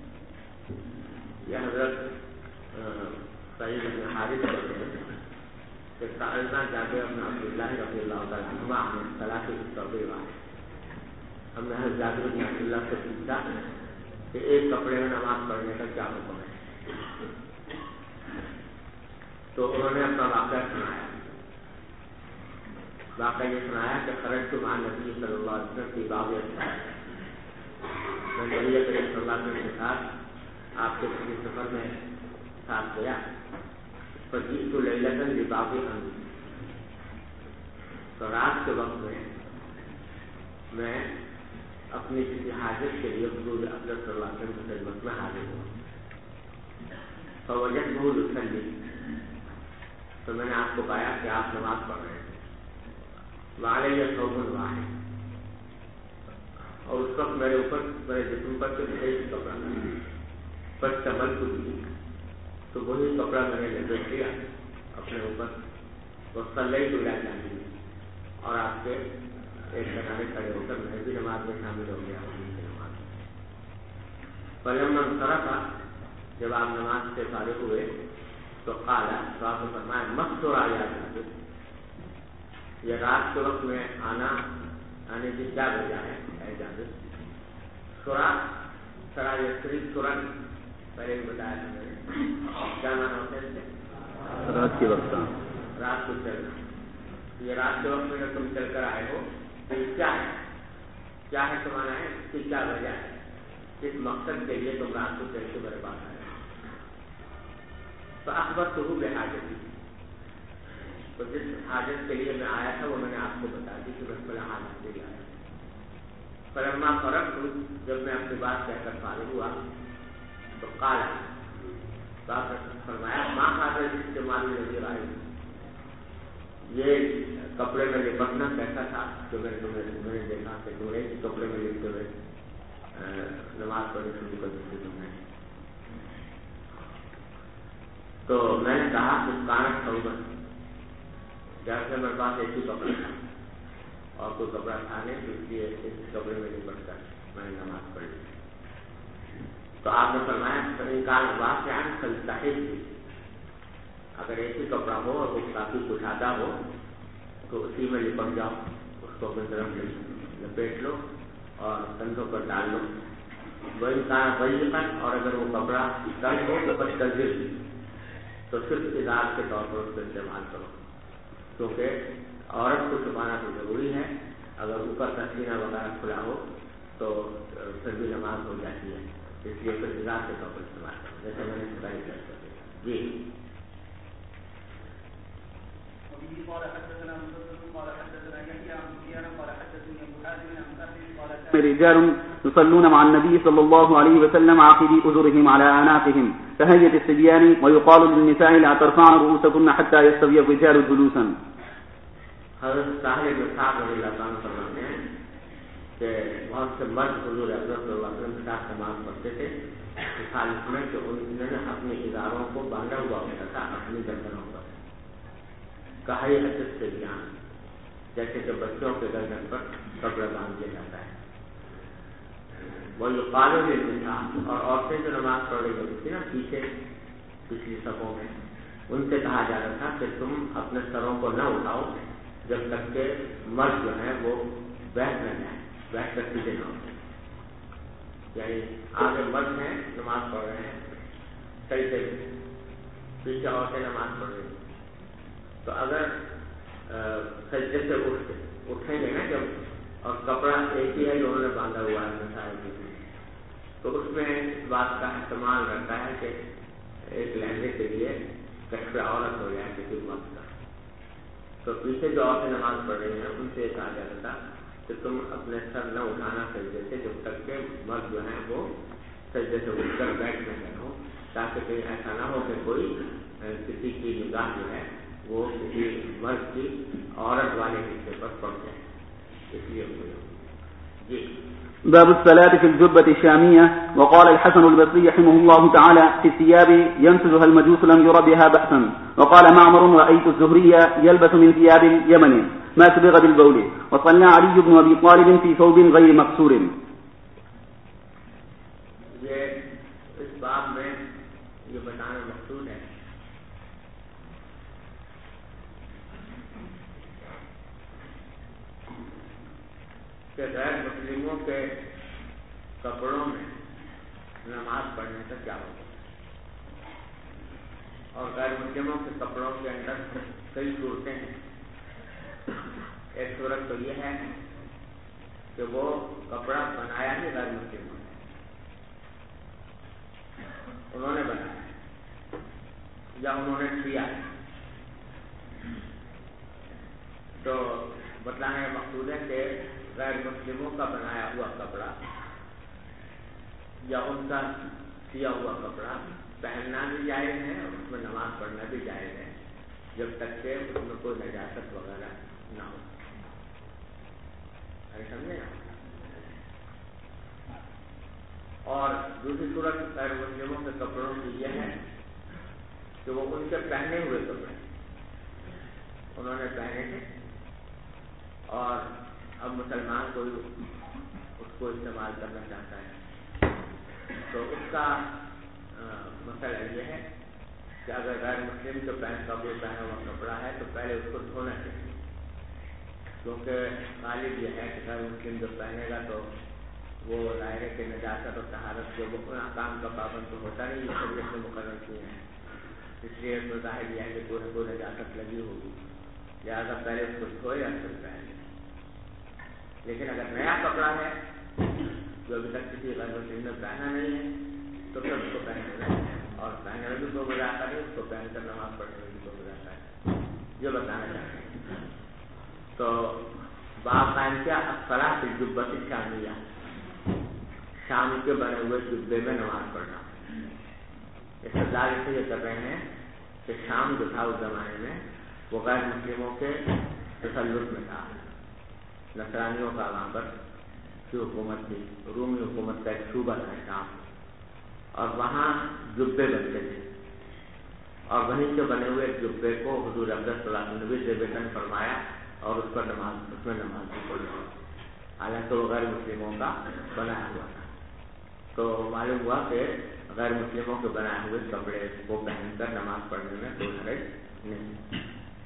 يا حضرت سعيد بن حارث سألنا جابر بن عبد الله رضي الله تعالى عنهما عن الصلاة في الثوب الواحد. ہم نے حضرت جابر بن عبد اللہ سے پوچھا کہ ایک کپڑے میں نماز پڑھنے کا کیا حکم ہے. تو انہوں نے اپنا واقعہ سنایا. واقعہ یہ سنایا کہ خرجت مع نبی صلی اللہ علیہ وسلم کی بعض اسفار. میں نبی کریم صلی اللہ علیہ وسلم کے ساتھ آپ کے کسی سفر میں ساتھ گیا. فجئت لیلۃ لبعض امری. تو رات کے وقت میں اپنی کسی حاجت کے لیے حضور اکرم صلی اللہ علیہ وسلم کی خدمت میں حاضر ہوا. فوجدته يصلي، تو میں نے آپ کو پایا کہ آپ نماز پڑھ رہے تھے. وعلي ثوب واحد، اور اس وقت میرے اوپر میرے جسم پر صرف ایک کپڑا تھا. فاستعملت به، تو وہی کپڑا میں نے لپیٹ لیا اپنے اوپر. وصليت الى جانبه، اور آپ کے ایک کنارے کھڑے ہو کر میں بھی نماز میں شامل ہو گیا. نماز فلما انصرف، جب آپ نماز سے فارغ ہوئے تو قال، تو آپ نے فرمایا مستورا یا جابر، یہ رات کے وقت میں آنے کی کیا وجہ ہے اے جابر؟ سورا سرا یسری سورن پہلے بھی بتایا تھا میں نے، کیا مانا ہوتا ہے اس سے؟ رات کے وقت، رات کو چلنا. یہ رات کے وقت میں تم چل کر آئے ہو تو کیا ہے؟ کیا ہے تمہارا ہے؟ اس کی کیا وجہ ہے؟ کس مقصد کے لیے تم رات کو چل کے میرے پاس آئے؟ تو اخبرتہ بحاجتی، تو جس حاجت کے لیے میں آیا تھا وہ میں نے آپ کو بتا دی کہ بس بلا حاجت کے لیے آیا. فلما فرغت، جب میں اپنی بات کہہ کر فارغ ہوا تو قال، تو آپ نے فرمایا ما هذا الاستعمال الذي رأيت، یہ کپڑے میں لپٹنا کیسا تھا جو میں نے دیکھا کہ تم نے کپڑے میں لپٹے ہوئے نماز پڑھنے شروع کر دی تم نے. تو میں نے کہا کہ کانک صوبن، جیسے میرے پاس ایک ہی کپڑا تھا اور کوئی کپڑا تھا نہیں، تو اس لیے اس کپڑے میں لپٹ کر میں نے نماز پڑھی. تو آپ نے فرمایا کان واقعا فلتحف، اگر ایک ہی کپڑا ہو اور وہ کافی کشادہ ہو تو اسی میں لپٹ جاؤ، اس کو اپنی طرف لپیٹ لو اور کندھوں پر ڈال لو. وہی کان ویقن، اور اگر وہ کپڑا تنگ ہو تو بس تجر، تو صرف اظہار کے طور پر اس کو استعمال کرو، کیونکہ عورت کو چھپانا تو ضروری ہے. اگر اوپر کا سینہ وغیرہ کھلا ہو تو پھر بھی نماز ہو جاتی ہے، اس لیے پھر اظہار کے طور پر استعمال کرو، جیسے میں نے سلائی کیا. جی رجال يصلون مع النبي صلى الله عليه وسلم عاقبي أزرهم على أعناقهم كهيئة الصبيان، ويقال للنساء لا ترفعن رؤوسكن حتى يستوي الرجال جلوسا. حضرت صاحب صاحب رضی اللہ عنہ فرماتے ہیں کہ بہت سے مرد حضور اکرم صلی اللہ علیہ وسلم کے ساتھ نماز پڑھتے تھے، اس حالت میں کہ انہوں نے اپنے اداروں کو باندھا ہوا ہوتا تھا اپنی گردنوں پر. کہیئت الصبیان، جیسے کہ بچوں کے گردن پر کپڑا باندھ دیا جاتا ہے. وہ یقال للنساء، اور عورتیں جو نماز پڑھ رہی ہوتی تھی نا پیچھے پچھلی صفوں میں، ان سے کہا جا رہا تھا کہ تم اپنے سروں کو نہ اٹھاؤ جب تک کہ مرد جو ہے وہ بیٹھ نہ جائے، بیٹھ کر سیدھے نہ ہوتے. یعنی آگے مرد ہیں نماز پڑھ رہے ہیں سجدے میں، پیچھے عورتیں نماز پڑھ رہی ہیں، تو اگر سجدے سے اٹھیں گے نا جب، اور کپڑا ایک ہی ہے جو انہوں نے باندھا ہوا ہے مسائل کے لیے، تو اس میں اس بات کا احتمال رہتا ہے کہ ایک لہجے کے لیے کشف عورت ہو جائے کسی وقت کا. تو پیچھے جو عورتیں نماز پڑھ رہی ہیں ان سے کہا جاتا تھا کہ تم اپنے سر نہ اٹھانا سجدے سے جب تک کہ مرد جو ہیں وہ سجدے سے اٹھ کر بیٹھ نہ جائے ہو، تاکہ کہیں ایسا نہ ہو کہ کوئی کسی کی نگاہ جو ہے وہ کسی مرد کی عورت والے حصے پر پڑ جائے، اس لیے جی. باب الصلاة في الجبة الشامية. وقال الحسن البصري رحمه الله تعالى في الثياب ينسجها المجوس لم ير بها بأسا. وقال معمر رأيت الزهري يلبس من ثياب اليمن ما سبغ بالبول. وصلى علي بن أبي طالب في ثوب غير مقصور. یہ اس باب میں یہ بتانا مقصود ہے کہ غیر مسلموں کے کپڑوں میں نماز پڑھنے کا کیا ہوگا. اور غیر مسلموں کے کپڑوں کے اندر کئی صورتیں ہیں. ایک صورت تو یہ ہے کہ وہ کپڑا بنایا ہی غیر مسلموں نے، انہوں نے بنایا یا انہوں نے سیا. تو بتلانے کا مقصود ہے کہ غیر مسلموں کا بنایا ہوا کپڑا یا ان کا سیا ہوا کپڑا پہننا بھی جائز ہے اور اس میں نماز پڑھنا بھی جائز ہے، جب تک کہ اس میں کوئی نجاست وغیرہ نہ ہو. سمجھے نا؟ اور دوسری صورت غیر مسلموں کے کپڑوں کی یہ ہے کہ وہ ان کے پہنے ہوئے کپڑے انہوں نے پہنے تھے اور اب مسلمان کوئی اس کو استعمال کرنا چاہتا ہے، تو اس کا مسئلہ یہ ہے کہ اگر غیر مسلم کے پہنا ہوا کپڑا ہے تو پہلے اس کو دھونا چاہیے، کیونکہ غالب یہ ہے کہ غیر مسلم جو پہنے گا تو وہ ظاہر ہے کہ نجاست اور طہارت کے وہ احکام کا پابند تو ہوتا نہیں، یہ سب جیسے مقرر کیے ہیں، اس لیے اس میں ظاہر یہ ہے کہ کوئی نہ کوئی نجاست لگی ہوگی، لہٰذا پہلے اس کو دھوئے یا پھر پہنے. لیکن اگر نیا کپڑا ہے جو ابھی تک کسی غیر مسلم نے پہنا نہیں ہے تو پھر اس کو پہن لینا ہے، اور پہننے میں بھی کوئی گزارتا نہیں، اس کو پہن کر نماز پڑھنے میں بھی کوئی گزارتا ہے. یہ بتانا چاہتے ہیں. تو باب قائم کیا الصلاۃ فی الجبۃ الشامیہ، شام کے بنے ہوئے جبے میں نماز پڑھنا. استدلال اس سے یہ کر رہے ہیں کہ شام جو تھا اس زمانے میں وہ غیر مسلموں کے تسلط میں تھا، نصرانیوں کا وہاں پر کی حکومت تھی، رومی حکومت کا ایک صوبہ تھا شام، اور وہاں جبے بنتے تھے، اور وہیں سے بنے ہوئے ایک جبے کو حضور اقدس صلی اللہ علیہ وسلم نے زیب تن فرمایا اور اس میں نماز بھی پڑھی، حالانکہ وہ غیر مسلموں کا بنایا ہوا تھا. تو معلوم ہوا کہ غیر مسلموں کے بنائے ہوئے کپڑے کو پہن کر نماز پڑھنے میں کوئی حرج نہیں.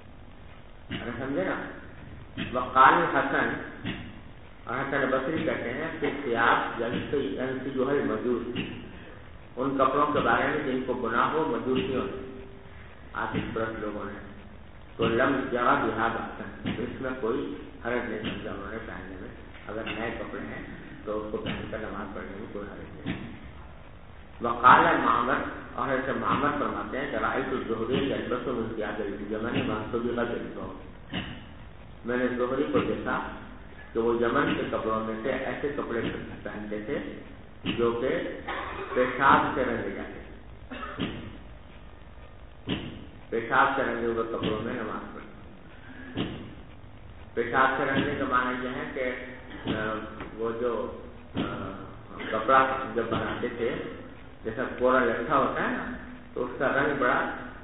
سمجھے نا؟ وقال حسن، اور حسن بصری کہتے ہیں کہ سیاق جنسی جو ہے مجوس، ان کپڑوں کے بارے میں جن کو بنا ہو مجوسیوں نے، آتش پرست لوگوں نے، تو لم جگہ بہاد حسن، اس میں کوئی حرج نہیں سمجھا انہوں نے پہننے میں. اگر نئے کپڑے ہیں تو اس کو پہن کر نماز پڑھنے میں کوئی حرج نہیں. وقال معمر، اور ایسے معمر فرماتے ہیں کہ رأیت الزہری یلبس من ثیاب الجمل ما سبغ بالثوب، میں نے زہری کو دیکھا کہ وہ یمن کے کپڑوں میں سے ایسے کپڑے پہنتے تھے جو کہ پیشاب سے رنگے جاتے، پیشاب سے رنگے ہوئے کپڑوں میں نماز پڑھی. پیشاب سے رنگنے کا معنی یہ ہے کہ وہ جو کپڑا جب بناتے تھے جیسا کوڑا لٹھا ہوتا ہے نا، تو اس کا رنگ بڑا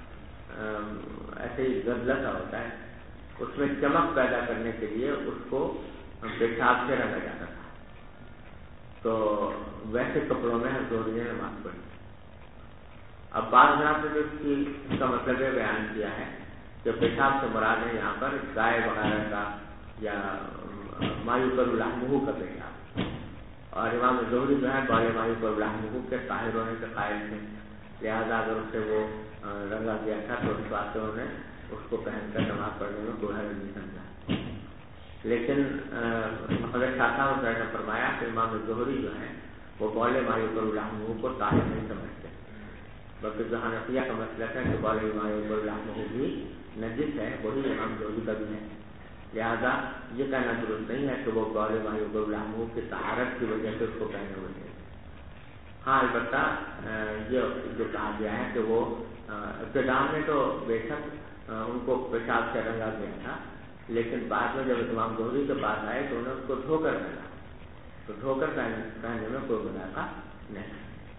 ایسے ہی گدلا سا ہوتا ہے، اس میں چمک پیدا کرنے کے لیے اس کو پیشاب سے رنگا جاتا تھا. تو ویسے کپڑوں میں زہری نے نماز پڑھی. اب بعض جہاں پہ اس کا مطلب یہ بیان کیا ہے کہ پیشاب سے مراد ہے یہاں پر گائے وغیرہ کا یا مایوکر لحمہ کا پیشاب، اور امام زہری جو ہے بڑے مایوکر لحمہ کے طاہر ہونے کے قائل تھے، لہٰذا اگر اسے وہ رنگا گیا تھا تو اس واسطے انہوں نے اس کو پہن کر نماز پڑھنے میں کوئی حرج نہیں سمجھا. لیکن حضرت شاہ صاحب نے فرمایا کہ امام زہری جو ہے وہ بولے مایوکر لحمہ کو طاہر نہیں سمجھتے، بلکہ جو حنفیہ کا مسلک ہے کہ بولے مایوکر لحمہ بھی نجس ہے، وہی امام زہری کا بھی ہے. لہذا یہ کہنا درست نہیں ہے کہ وہ بولے مایوکر لحمہ کی طہارت کی وجہ سے اس کو پہنے ہوئے تھے. ہاں البتہ یہ جو کہا گیا ہے کہ وہ ابتدا میں تو بے شک ان کو پیشاب سے رنگا گیا تھا، لیکن بعد میں جب امام زہری کے پاس آئے تو انہوں نے اس کو دھو کر پہنا، تو دھو کر پہننے میں کوئی گناہ نہیں.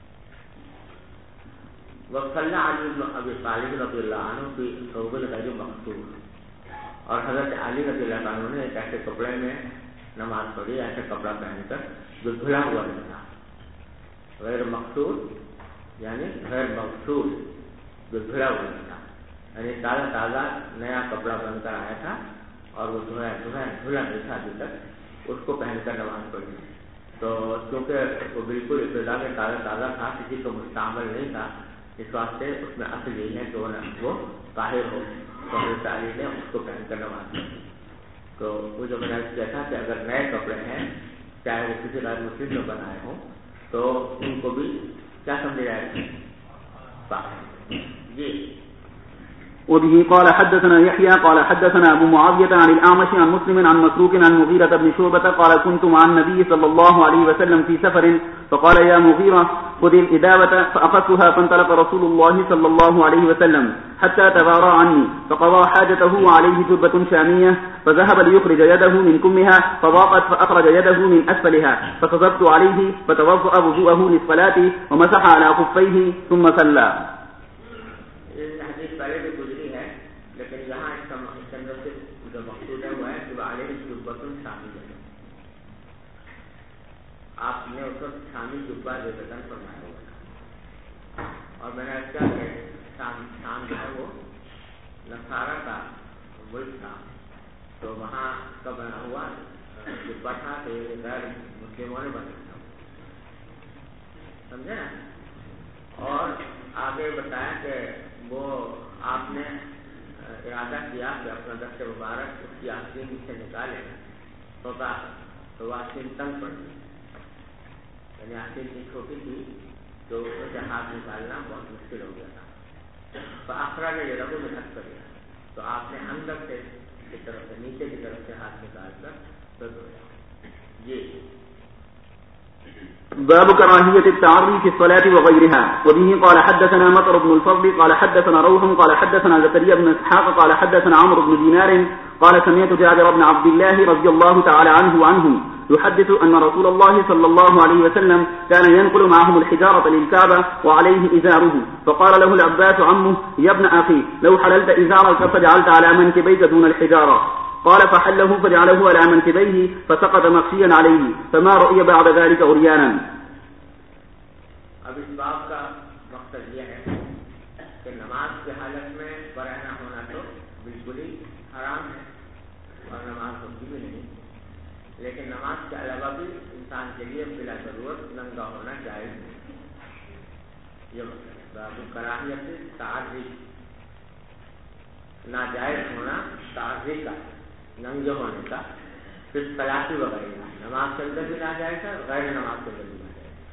وصلی علی بن ابی طالب رضی اللہ عنہ کی ثوب غیر مقصور، اور حضرت علی رضی اللہ عنہ نے ایک ایسے کپڑے میں نماز پڑھی، ایسے کپڑا پہن کر جو دھلا ہوا نہیں تھا. غیر مقصور یعنی غیر مغسول، جو دھلا ہوا نہیں تھا، یعنی تازہ تازہ نیا کپڑا بن کر آیا تھا اور وہ دھلا نہیں تھا ابھی تک، اس کو پہن کر نماز پڑھی. تو کیونکہ وہ بالکل ابتدا میں تازہ تازہ تھا، کسی کو مستعمل نہیں تھا، اس واسطے اس میں اصل یہی ہے کہ وہ طاہر ہو، تو حضرت علی نے اس کو پہن کر نماز پڑھی. تو وہ جو میں نے کیا تھا کہ اگر نئے کپڑے ہیں چاہے وہ کسی غیر مسلم میں بنائے ہوں تو ان کو بھی کیا سمجھا جائے گا؟ جی وبه قال حدثنا يحيى قال حدثنا أبو معاوية عن الأعمش عن مسلم عن مسروق عن مغيرة بن شعبة قال كنت مع النبي صلى الله عليه وسلم في سفر فقال يا مغيرة خذ الإداوة فأخذتها فانطلق رسول الله صلى الله عليه وسلم حتى تبارى عني فقضى حاجته وعليه جبة شامية فذهب ليخرج يده من كمها فضاقت فأخرج يده من أسفلها فصببت عليه فتوضأ وضوءه للصلاة ومسح على خفيه ثم صلى. پہلے بھی گزری ہے لیکن یہاں اس کے اندر سے جو مقصود ہے وہ ہے کہ علیہ جبۃ شامی ہے. آپ نے اس وقت شامی جبہ جو بدن فرمایا ہوا تھا اور میں نے کیا کہ شام جو ہے وہ نصارہ کا ملک تھا تو وہاں کا بنا ہوا جبہ تھا تو یہ غیر مسلموں نے بنا تھا, سمجھے نا. اور آگے بتایا کہ وہ آپ نے ارادہ کیا کہ اپنا دست مبارک اس کی آستین سے نکالے تو وہ آستین تنگ پڑ گئی, یعنی آستین اتنی چھوٹی تھی تو اس سے ہاتھ نکالنا بہت مشکل ہو گیا تھا. تو آخرا نے یہ ربو میں ہٹ کر دیا تو آپ نے اندر سے کی طرف سے نیچے کی طرف سے ہاتھ نکال کر دھویا. یہ باب كراهية التعري في الصلاة وغيرها. وبه قال حدثنا مطر بن الفضل قال حدثنا روح قال حدثنا زكريا بن اسحاق قال حدثنا عمرو بن دينار قال سمعت جابر بن عبد الله رضي الله تعالى عنه وعنهم يحدث أن رسول الله صلى الله عليه وسلم كان ينقل معهم الحجارة للكعبة وعليه إزاره فقال له العباس عمه يا ابن أخي لو حللت إزارك فجعلت على منكبيك دون الحجارة قال فحله فجعله على منكبيه فسقط مغشيا عليه فما رؤي بعد ذلك عريانا. اب اس باب کا مقصد یہ ہے کہ نماز کی حالت میں برہنہ ہونا تو بالکل ہی حرام ہے اور نماز ہوتی بھی نہیں, لیکن نماز کے علاوہ بھی انسان کے لیے بلا ضرورت ننگا ہونا جائز نہیں. یہ مطلب ہے باب کراہیت تعرضی, ناجائز ہونا تعرضی کا, ننگے ہونے کا, پھر تلاشی وغیرہ نماز کے اندر بھی ناجائز ہے, غیر نماز کے اندر بھی ناجائز.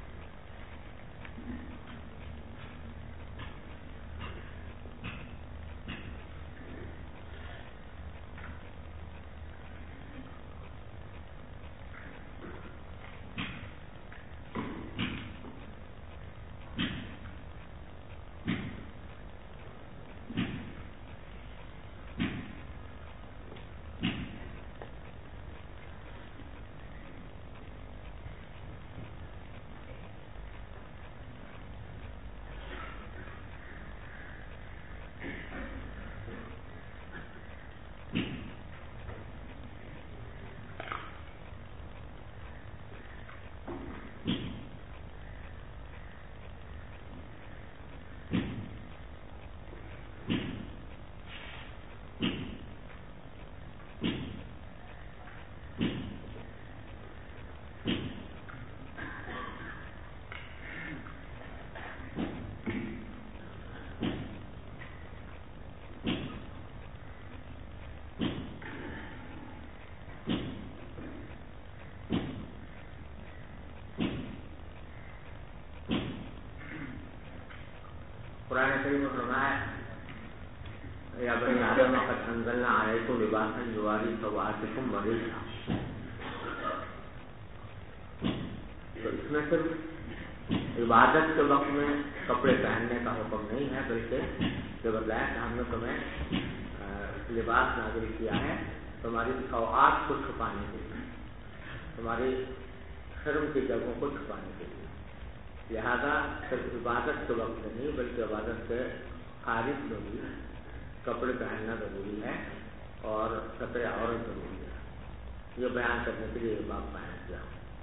قرآن کریم میں فرمایا یا بنی آدم قد انزلنا علیکم لباسا یواری سوآتکم وريشا. تو اس میں صرف عبادت کے وقت میں کپڑے پہننے کا حکم نہیں ہے, بلکہ یہ بتلایا کہ ہم نے تمہیں لباس نازل کیا ہے تمہاری سوآت کو چھپانے کے لیے, تمہاری شرم کی جگہوں کو چھپانے کے لیے. لہذا صرف عبادت کے وقت نہیں بلکہ عبادت سے خارج میں بھی کپڑے پہننا ضروری ہے اور ستر عورت ضروری ہے. یہ بیان کرنے کے لیے یہ باب بیان کیا.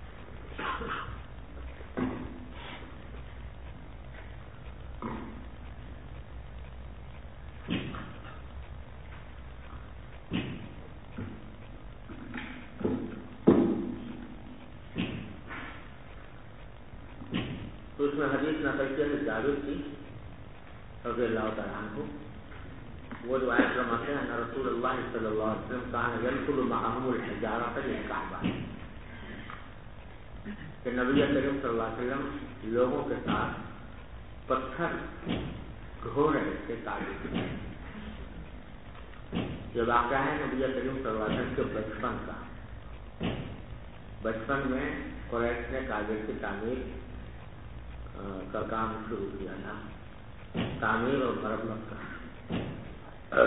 تو اس میں حدیث نقل کیا کہ جابر کی رضی اللہ تعالیٰ عنہ وہ روایت فرماتے ہیں کہ رسول اللہ صلی اللہ علیہ وسلم کان ينقل معهم الحجارة للكعبة, کہ نبی کریم صلی اللہ علیہ وسلم لوگوں کے ساتھ پتھر ڈھو رہے تھے کعبے یہ واقعہ ہے نبی کریم صلی اللہ علیہ وسلم کے بچپن کا. بچپن میں قریش نے کعبے کی تعمیر کا کام شروع کیا تھا, تعمیر اور مرمت کا.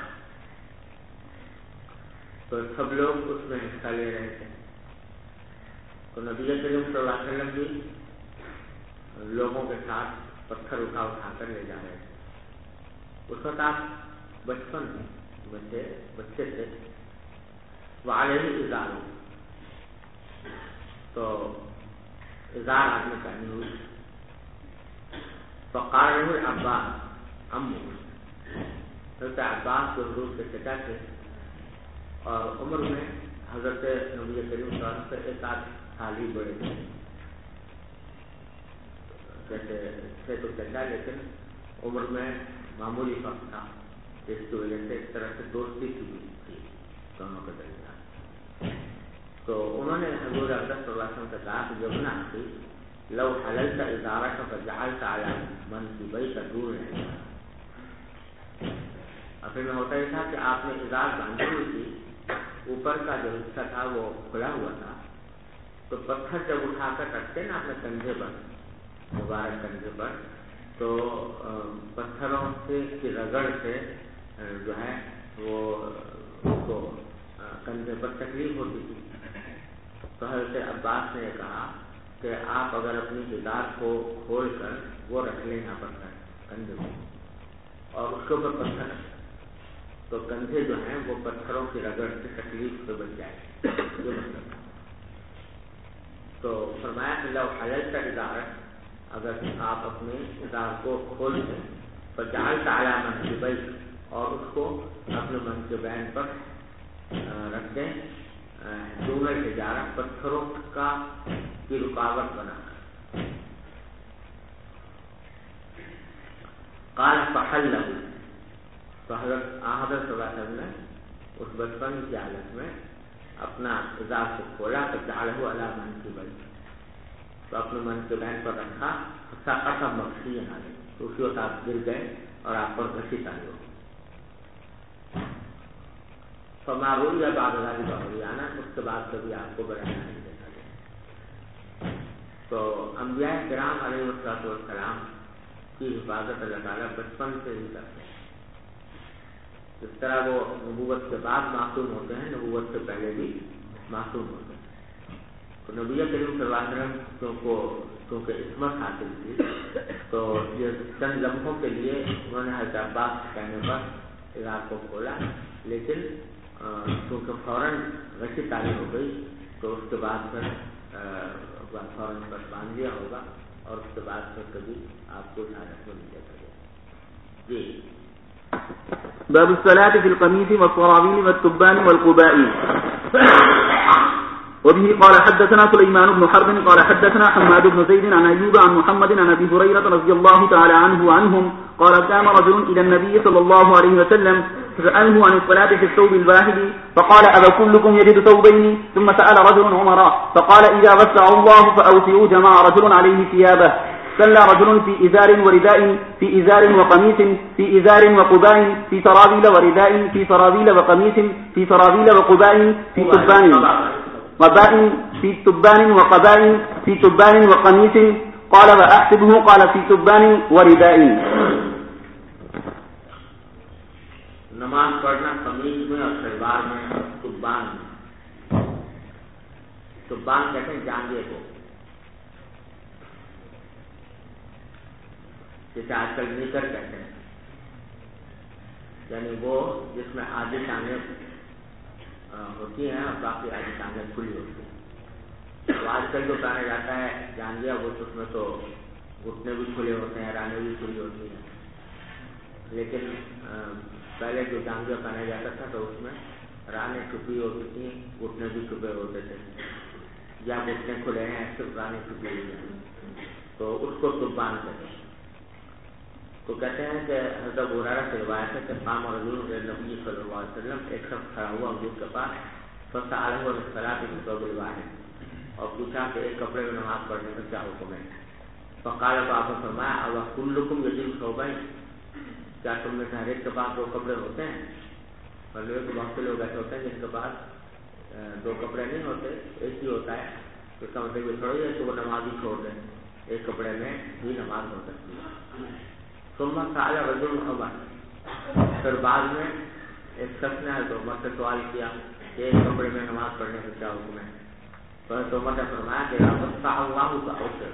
تو سب لوگ اس میں حصہ لے رہے تھے. تو نبی کریم صلی اللہ علیہ وسلم بھی لوگوں کے ساتھ پتھر اٹھا کر لے جا رہے تھے. اس وقت آپ بچپن میں تھے, بچے تھے. وعلیہ ازار, تو ازار آپ نے پہنی ہوئی. فقال له العباس امو, حضرت عباس جو حضور کے چچا تھے اور عمر میں حضرت نبی کریم صلی اللہ علیہ وسلم سے ایک آدھ سال ہی بڑے تھے. جیسے تھے تو چچا, لیکن عمر میں معمولی فرق تھا, جس کی وجہ سے ایک طرح سے دوستی کی تھی دونوں کے درمیان. تو انہوں نے حضور اقدس صلی اللہ علیہ وسلم سے کہا کہ یبنا اخی لو حللت ازارک فجعلت علی منکبیک دون الازار. اصل میں ہوتا یہ تھا کہ آپ نے ازار باندھی ہوئی تھی, اوپر کا جو حصہ تھا وہ کھلا ہوا تھا, تو پتھر جب اٹھا کر رکھتے نا اپنے کندھے پر, مبارک کندھے پر, تو پتھروں کی رگڑ سے جو ہے وہ اس کو کندھے پر تکلیف ہوتی تھی. تو حضرت عباس نے کہا کہ آپ اگر اپنی ازار کو کھول کر وہ رکھ لیں یہاں پر کندھے کو, اور اس کے اوپر پتھر رکھ, تو کندھے جو ہیں وہ پتھروں کی رگڑ سے تکلیف سے بچ جائے. یہ مطلب. تو فرمایا کہ لو حللت ازارک, اگر آپ اپنے ازار کو کھول دیں, فجعلت علی منکبیک, اور اس کو اپنے منکبین پر رکھ دیں, دون الحجارہ, پتھروں کی رکاوٹ بنا کر. قال فحلہ, تو حضرت صلی اللہ علیہ وسلم نے اس بچپن کی حالت میں اپنا ازار کو کھولا, فجعلہ علی منکبیک, تو اپنے منکبین پر رکھا. سقط مغشیا علیہ, تو اسی وقت آپ گر گئے اور آپ پر گھسیٹ آئی ہو. فما روی بعد ذلک عریانا, اس کے بعد کبھی آپ کو بیان نہیں دیکھا گیا. تو انبیاء کرام علیہ السلام کی حفاظت اللہ تعالیٰ بچپن سے ہی کرتے ہیں. جس طرح وہ نبوت کے بعد معصوم ہوتے ہیں, نبوت سے پہلے بھی معصوم ہوتے ہیں. تو نبی کریم صلی اللہ علیہ وسلم کیونکہ عصمت حاصل تھی, تو یہ چند لمحوں کے لیے انہوں نے حضرت عباس کے کہنے پر ازار کو کھولا, لیکن کیونکہ فوراً غشی تعلیم ہو گئی, تو اس کے بعد پھر فوراً پر باندھ دیا ہوگا, اور اس کے بعد پھر کبھی آپ کو حالت میں نہیں دیکھا گیا. جی. باب الصلاة في القميص والصراويل والتبان والقباء. وبه قال حدثنا سليمان بن حرب قال حدثنا حماد بن زيد عن أيوب عن محمد عن أبي هريرة رضي الله تعالى عنه وعنهم قال كان رجل إلى النبي صلى الله عليه وسلم فسأله عن الصلاة في الثوب الواحد فقال أبا كلكم يجد ثوبين ثم سأل رجل عمر فقال إذا وسع الله فأوسعوا جمع رجل عليه ثيابه صلى رجل في إزار ورداء في إزار وقميص في إزار وقباء في سراويل ورداء في سراويل وقميص في سراويل وقباء في تبان وباء في تبان وقباء في تبان وقميص قال وأحسبه قال في تبان ورداء. نماز پڑھنا قمیص میں اور شلوار میں, تبان میں. تبان کہتے ہیں جانجے کو, جسے آج کل نیکر کہتے ہیں, یعنی وہ جس میں آدھی ٹانگیں ہوتی ہیں اور باقی آدھی ٹانگیں کھلی ہوتی ہیں. تو آج کل جو پہنا جاتا ہے جانجیا, وہ اس میں تو گھٹنے بھی کھلے ہوتے ہیں, رانیں بھی کھلی ہوتی ہیں, لیکن پہلے جو جانجیا پہنا جاتا تھا تو اس میں رانیں چھپی ہوتی تھیں, گھٹنے بھی چھپے ہوتے تھے, یا گھٹنے کھلے ہیں صرف رانیں چھپی ہوئی ہیں, تو اس کو تبان کہتے ہیں. تو کہتے ہیں کہ حضرت ابو ہریرہ سے روایت ہے کہ قام رجل نبی صلی اللہ علیہ وسلم, ایک شخص کھڑا ہوا حضور کے پاس, فسألہ عن الصلاۃ فی الثوب الواحد, اور پوچھا کہ ایک کپڑے میں نماز پڑھنے کا کیا حکم ہے. فقال, تو آپ نے فرمایا اوا کلکم یجد ثوبین, کیا تم میں سے ہر ایک کے پاس دو کپڑے ہوتے ہیں. مطلب کہ بہت سے لوگ ایسے ہوتے ہیں جن کے پاس دو کپڑے نہیں ہوتے، ایک ہی ہوتا ہے، تو اس کا مطلب یہ تھوڑی ہے کہ وہ نماز ہی چھوڑ دیں، ایک کپڑے میں بھی نماز ہو سکتی ہے۔ ثم سأل رجل عمر، پھر بعد میں ایک شخص نے حضرت عمر سے سوال کیا کہ ایک کپڑے میں نماز پڑھنے کا کیا حکم ہے؟ تو حضرت عمر نے فرمایا کہ وسع اللہ کا اوسر،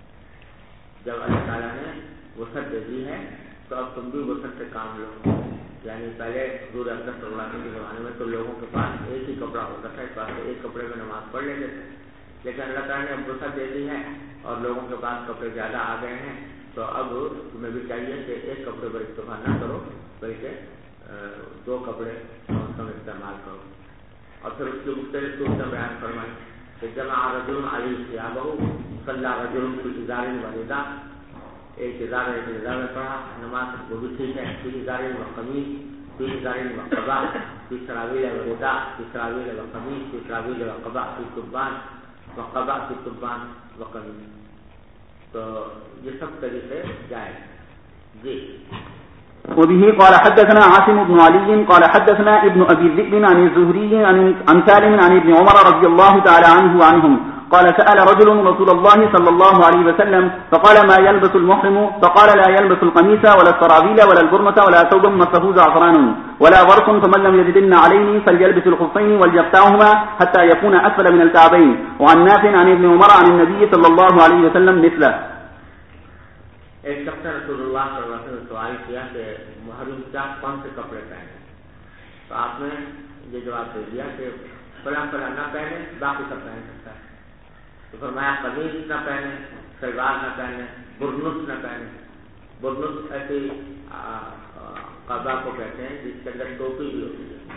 جب اللہ تعالیٰ نے وسعت دے دی ہے تو اب تم بھی وسعت سے کام لو۔ یعنی پہلے حضور اکرم صلی اللہ علیہ وسلم کے زمانے میں تو لوگوں کے پاس ایک ہی کپڑا ہوتا تھا، اس واسطے ایک کپڑے میں نماز پڑھ لیتے تھے، لیکن اللہ تعالیٰ نے اب وسعت دے دی ہے اور لوگوں کے پاس کپڑے زیادہ آ گئے ہیں، تو اب تمہیں بھی چاہیے کہ ایک کپڑے پر اکتفا نہ کرو بلکہ دو کپڑے کم استعمال کرو۔ اور پھر اس کی مختلف صورتیں بیان فرمائی کہ جمع رجل علیہ ثیابہ صلی رجل فی ازار ورداء، ایک ازار میں پڑھا نماز، وہ بھی ٹھیک ہے، فی ازار و قمیص، فی ازار و قبا، فی سراویل ورداء، فی سراویل و قمیص، فی سراویل و قبا، فی تبان و قبا، فی تبان و قمیص، تو یہ سب طریقے جائز۔ جی وبه قال حدثنا عاصم بن علي قال حدثنا ابن أبي الذئب عن الزهري عن سالم عن ابن عمر رضي الله تعالى عنه وعنهم قال سأل رجل رسول الله صلى الله عليه وسلم فقال ما يلبس المحرم؟ فقال لا يلبس القميص ولا السراويل ولا البرمة ولا ثوبا مسه زعفران ولا ورق، فمن لم يجدن عليه فليلبس الخفين وليقطعهما حتى يكون أسفل من الكعبين۔ وعن نافع عن ابن عمر عن النبي صلى الله عليه وسلم مثله۔ ایک شخص نے رسول اللہ صلی اللہ علیہ وسلم سے سوال کیا کہ محرم کیا کون سے کپڑے پہنے، تو آپ نے یہ جواب دے دیا کہ فلاں فلاں نہ پہنے، باقی سب پہن سکتا ہے۔ تو فرمایا قمیص نہ پہنے، شلوار نہ پہنے، برنس نہ پہنے۔ برنس ایسی قبا کو کہتے ہیں جس کے اندر ٹوپی بھی ہوتی ہے،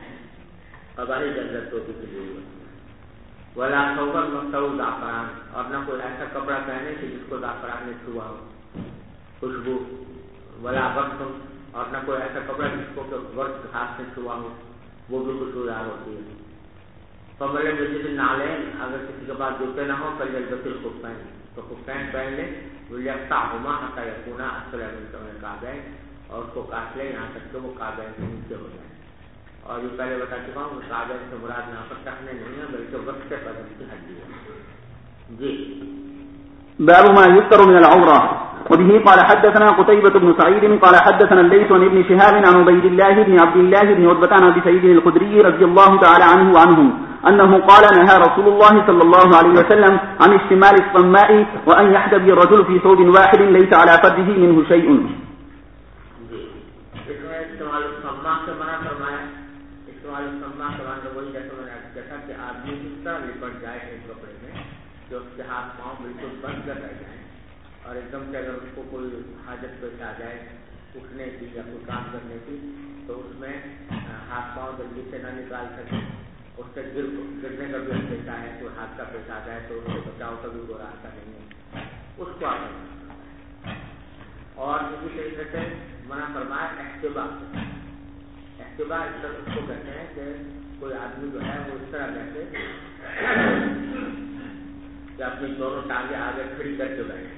قبائی کے اندر ٹوپی کی ہوئی ہوتی ہے۔ ولا ثوبا مسه زعفران، اور نہ کوئی ایسا کپڑا پہنے کہ جس کو زعفران نے چھوا ہو، خوشبو۔ ولا وقت، اور نہ کوئی ایسا کپڑا جس کو وقت ہاتھ سے چھوا ہو، وہ بھی خوشبودار ہوتی ہے۔ فمن لم يجد النعلين، اگر کسی کے پاس جوتے نہ ہو فليلبس الخفين، تو خفین پہن لے، وليقطعهما حتى يكونا اسفل من الكعبين، اور اس کو کاٹ لے یہاں تک کہ وہ کعبین سے نیچے ہو جائے۔ اور یہ پہلے بتا چکا ہوں کہ کعبین سے مراد یہاں پر ٹکنے نہیں ہے بلکہ وقت قدم کی ہڈی ہے۔ جی باب ما يذكر من العورة۔ وبه قال حدثنا قتيبة بن سعيد قال حدثنا الليث عن ابن شهاب عن عبيد الله بن عبد الله بن عتبة عن أبي سعيد الخدري رضي الله تعالى عنه وعنهم أنه قال نهى رسول الله صلى الله عليه وسلم عن اشتمال الصماء وأن يحتبي الرجل في ثوب واحد ليس على فرجه منه شيء۔ استعمال الصماء سے منع فرمایا۔ استعمال الصماء کے معنی وہی جیسے میں نے کہا کہ آدمی کس طرح لپٹ جائے ایک کپڑے میں کہ اس کے ہاتھ پاؤں بالکل بند کر رہ جائیں، اور ایک دم سے اگر اس کو کوئی حاجت پیش آ جائے اٹھنے کی یا کوئی کام کرنے کی تو اس میں ہاتھ پاؤں جلدی سے نہ نکال سکے، اس سے گرنے کا بھی پیش آئے، کوئی حادثہ پیش آ جائے تو اس سے بچاؤ کا بھی کوئی راستہ نہیں ہے، اس کو آپ۔ اور اسی طریقے سے منع فرمایا احتبا۔ احتبا اس کو کہتے ہیں کہ کوئی آدمی جو ہے وہ اس طرح بیٹھے کہ اپنی دونوں ٹانگیں آگے کھڑی کر کے بیٹھے،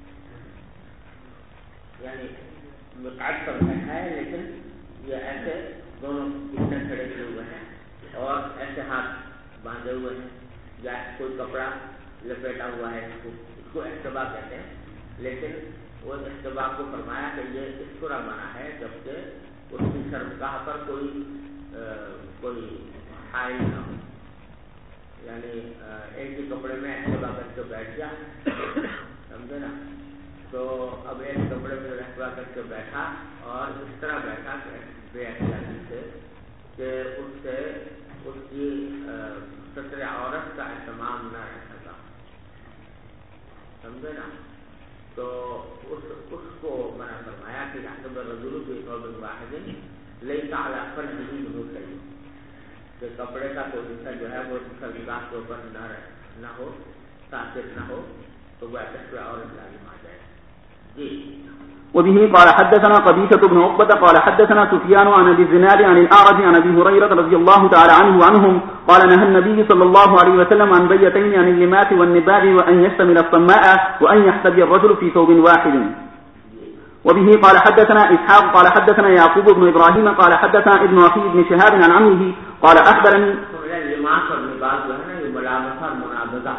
یعنی مقعد پر بیٹھا ہے لیکن یہ ایسے دونوں اتنے کھڑے کیے ہوئے ہیں اور ایسے ہاتھ باندھے ہوئے ہیں، یا کوئی کپڑا لپیٹا ہوا ہے، اس کو احتبا کہتے ہیں۔ لیکن وہ احتبا کو فرمایا کہ یہ اس طرح بنا ہے جبکہ اس کی شرمگاہ پر کوئی حائل نہ ہو، یعنی ایک ہی کپڑے میں احتبا کر کے بیٹھ گیا، سمجھے نا؟ تو اب ایک کپڑے میں احتبا کر کے بیٹھا اور اس طرح بیٹھا کہ بے احتیاطی سے کہ اس سے اس کی ستر عورت کا اہتمام نہ رہ سکا، سمجھے نا؟ تو اس کو منع فرمایا کہ یحتب الرجل فی ثوب واحد لیس علی فرجہ منہ شیء، کہ کپڑے کا کوئی حصہ جو ہے وہ شرمگاہ کے اوپر نہ ہو، ساتر نہ ہو، تو وہ ایسے عورت لازم آ جائے۔ جی وبه قال حدثنا قبيصة بن عقبة قال حدثنا سفيان عن أبي الزناد عن الأعرج عن أبي هريرة رضي الله تعالى عنه وعنهم قال نهى النبي صلى الله عليه وسلم عن بيتين عن اللمات والنباب وأن يشتمل الصماء وأن يحتبي الرجل في ثوب واحد۔ وبه قال حدثنا إسحاق قال حدثنا يعقوب بن إبراهيم قال حدثنا ابن أخي بن شهاب عن عمه قال أخبرني. لباس اور لباس جو ہے نا یہ ملامت اور منابضہ.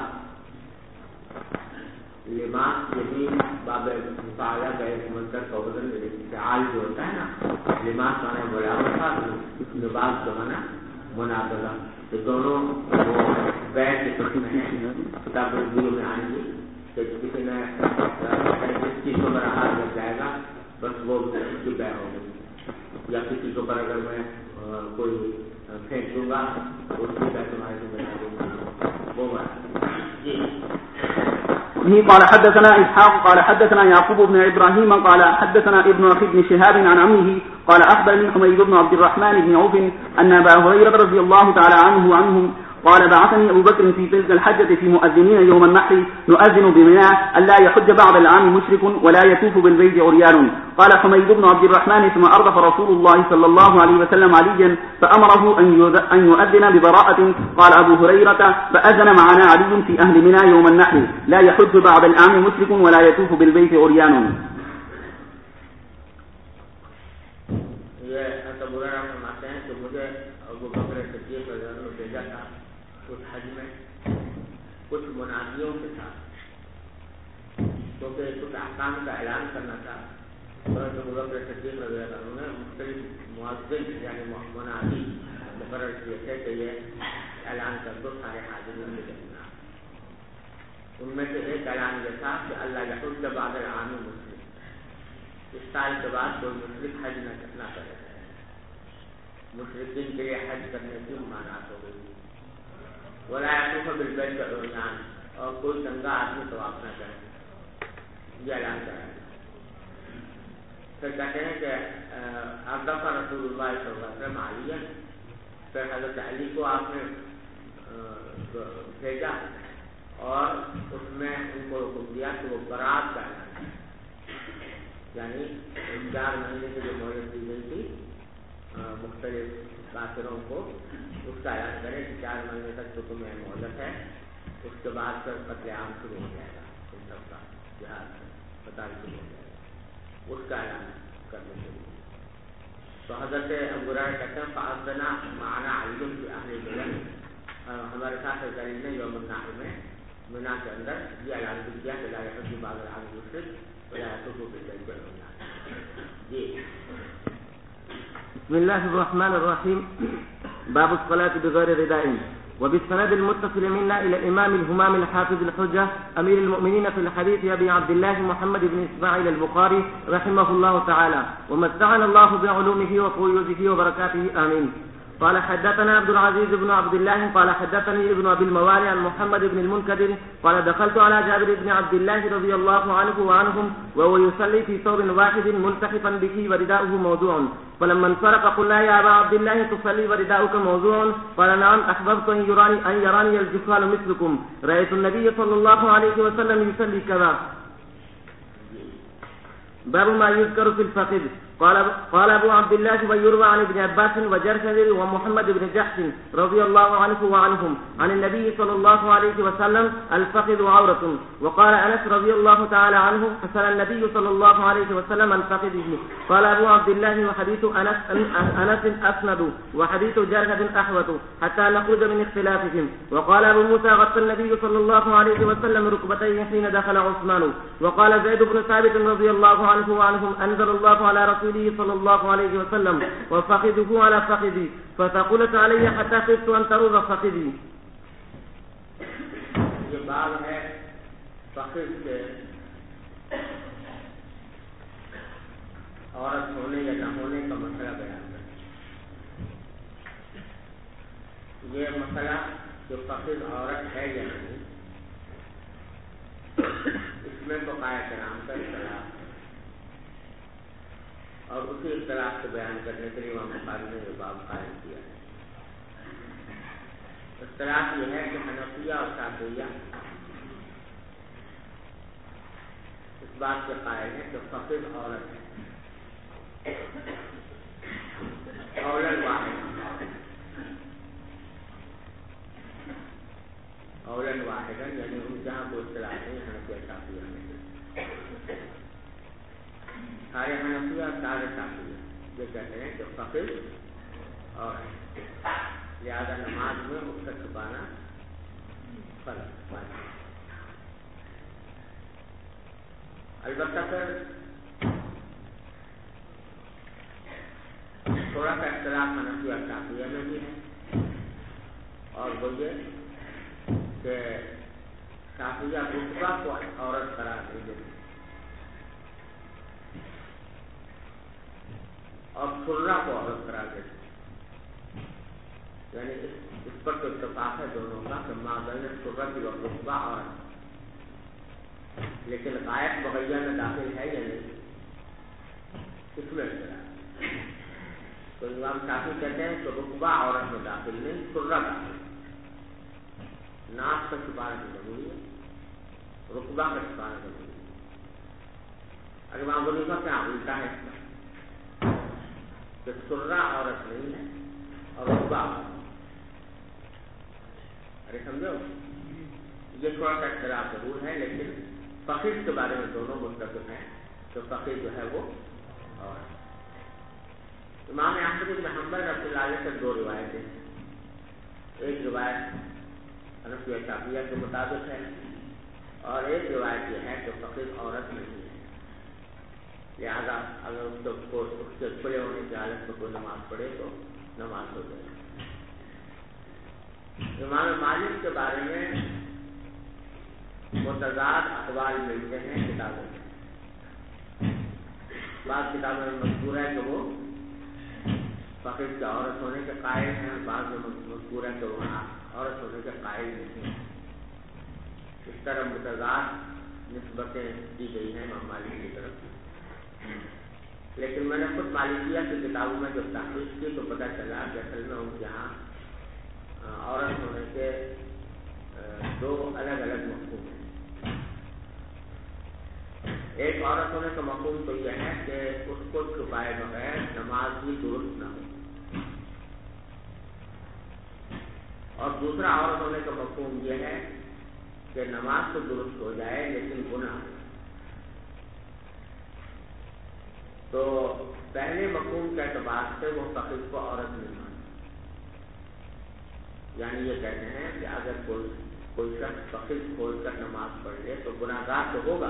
لباس یہ بھی باب مطالعہ کا ایک منظر کا وزن فعال جو ہوتا ہے نا, لباس مانا ملامت اور لباس جو ہے نا منابضہ. تو دونوں وہ بیٹھ کے قسم ہیں کتاب رضیوں میں آئیں گی کہ کسی نے جس چیز کو میرا ہاتھ لگ جائے گا بس وہ اس کی بیع ہوگی, یا کسی کے اوپر اگر میں کوئی پھینک دوں گا اس کی بیع تمہارے کو بنا دوں گا وہ بات. جی قال حدثنا إسحاق قال حدثنا يعقوب بن إبراهيم قال حدثنا ابن أخي بن شهاب عن عمه قال أخبرني حميد بن عبد الرحمن بن عوف أن أبا هريرة رضي الله تعالى عنهم قال بعثني أبو بكر في تلك الحجة في مؤذنين يوم النحر نؤذن بمنى ألا يحج بعد العام مشرك ولا يطوف بالبيت عريان. قال حميد بن عبد الرحمن ثم أردف رسول الله صلى الله عليه وسلم عليا فأمره أن يؤذن ببراءة. قال أبو هريرة فأذن معنا علي في أهل منى يوم النحر لا يحج بعد العام مشرك ولا يطوف بالبيت عريان. کچھ منادیوں کے ساتھ کیونکہ کچھ احکام کا اعلان کرنا تھا, ابوبکر صدیق رضی اللہ عنہ نے مختلف مؤذن یعنی منادی مقرر کیے تھے کہ یہ اعلان کر دو سارے حاضرین کے درمیان. ان میں سے ایک اعلان یہ تھا کہ اللہ یحج بعد العام مشرک, اس سال کے بعد کوئی مشرک حج نہ کرے. مشرکین کے لیے حج کرنے کی ممانعت ہو گئی. ولا يطوف بالبيت عريان, اور کوئی ننگا آدمی طواف نہ کرے, یہ اعلان کرا. پھر کہتے ہیں کہ اردف رسول اللہ صلی اللہ علیہ وسلم علیہ, پھر حضرت علی کو آپ نے بھیجا اور اس میں ان کو حکم دیا کہ وہ برات کا اعلان کریں, یعنی 4 مہینے کی جو مہلت دی گئی تھی مختلف کافروں کو, اس کا اعلان کرے کہ 4 مہینے تک تو تمہیں مہلت ہے, اس کے بعد پھر قتل عام شروع ہو جائے گا, ان سب کا جہاد قتال شروع ہو جائے گا, اس کا اعلان کرنے کے لیے. تو حضرت ابو ہریرہ کہتے ہیں فأذن معنا علی فی اہل منى, ہمارے ساتھ علی نے یوم النحر میں منی کے اندر یہ اعلان بھی کیا کہ لا یحج بعد العام مشرک ولا يطوف بالبیت عریان. جی بسم الله الرحمن الرحيم. باب الصلاة بغير رداء. وبالسند المتصل منا إلى الإمام الهمام الحافظ الحجة أمير المؤمنين في الحديث أبي عبد الله محمد بن إسماعيل البخاري رحمه الله تعالى ومتعنا الله بعلومه وفيوزه وبركاته آمين. قال حدثنا عبد العزيز بن عبد الله قال حدثني ابن أبي الموالي عن محمد بن المنكدر قال دخلت على جابر بن عبد الله رضي الله عنه وعنهم وهو يصلي في ثوب واحد ملتحفا به ورداؤه موضوع, فلما انصرف قلنا يا أبا عبد الله تصلي ورداؤك موضوع؟ قال نعم, أحببت أن يراني الجفال مثلكم, رأيت النبي صلى الله عليه وسلم يصلي كذا. باب ما يذكر في الفقد. قال أبو عبد الله ويروى عن ابن عباس وجرشد ومحمد بن جحش رضي الله عنه وعنهم عن النبي صلى الله عليه وسلم الفقد عورة. وقال أنس رضي الله تعالى عنه فسأل النبي صلى الله عليه وسلم عن فقده. قال أبو عبد الله وحديث أنس أسند وحديث جرشد أحوط حتى نخرج من اختلافهم. وقال أبو موسى غطى النبي صلى الله عليه وسلم ركبتيه حين دخل عثمان. وقال زيد بن ثابت رضي الله عنه وعنهم أنزل الله على رسوله صلى الله عليه وسلم وفخذه على فخذي فتقلت علي حتى خفت أن تروض فخذي. یہ باب ہے فخذ کے عورت ہونے یا نہ ہونے کا مسئلہ بیان کرنا. یہ مسئلہ جو فخذ عورت ہے یا نہیں, اس میں فقہاء کرام کا اختلاف, اور اسی اختلاف کو بیان کرنے کے لیے امام بخاری نے یہ باب قائم کیا ہے. اختلاف یہ ہے کہ حنفیہ اور شافعیہ اس بات کے قائل ہیں کہ فقیر عورت ہے, اولن واحدن یعنی ان جہاں کوئی اختلاف نہیں حنفیہ شافعیہ میں. سارے حنفیہ اور سارے شافعیہ یہ کہتے ہیں کہ فقیر اور لہذا نماز میں اس کا چھپانا فرض ہے. البتہ پھر تھوڑا سا اختلاف حنفی اور شافعیہ میں بھی ہے، اور وہ یہ کہ شافعیہ رتبہ کو عورت قرار دے دیتے اور سرہ کو عورت قرار دیتے، یعنی اس پر تو اتفاق ہے دونوں کا کہ ما بین سرہ کی رتبہ عورت، لیکن غائب مغیہ میں داخل ہے یا نہیں اس میں اختلاف. تو امام شافعی کہتے ہیں کہ رتبہ عورت میں داخل نہیں، سرہ داخل، ناک کا چھپانا بھی ضروری ہے، رتبہ کا چھپانا ضروری ہے. اور امام حنیفہ کیا الٹا ہے کہ سرہ عورت نہیں ہے اور رتبہ عورت. ارے سمجھو یہ تھوڑا سا اختلاف ضرور ہے، لیکن فقیر کے بارے میں دونوں متفق ہیں تو فقیر جو ہے وہ عورت. امام احمد بن حنبل رحمۃ اللہ علیہ سے دو روایتیں ہیں. ایک روایت حنفی اور شافعیہ کے مطابق ہے اور ایک روایت یہ ہے کہ فقیر عورت نہیں ہے، لہذا اگر اس کے کھلے ہونے کی حالت میں کوئی نماز پڑھے تو نماز ہو جائے. امام مالک کے بارے میں متضاد اقوال ملتے ہیں کتابوں میں. بعض کتابوں میں مذکور ہے کہ وہ فقیر کے عورت ہونے کے قائل ہیں، بعض میں مذکور ہے کہ وہ عورت ہونے کے قائل نہیں ہیں. اس طرح متضاد نسبتیں دی گئی ہیں امام مالک کی طرف. لیکن میں نے خود مالکیہ کی کتابوں میں جب تحقیق کی تو پتہ چلا کہ اصل میں ان کے یہاں عورت ہونے کے دو الگ الگ مفہوم ہیں. ایک عورت ہونے کا مفہوم تو یہ ہے کہ اس کو چھپائے بغیر نماز بھی درست نہ ہو، اور دوسرا عورت ہونے کا مفہوم یہ ہے کہ نماز تو درست ہو جائے لیکن گناہ. تو پہلے مفہوم کے اعتبار سے وہ فقیر کو عورت نہیں مانتے، یعنی یہ کہتے ہیں کہ اگر کوئی شخص فقیر کھول کر نماز پڑھ لے تو گناہگار تو ہوگا،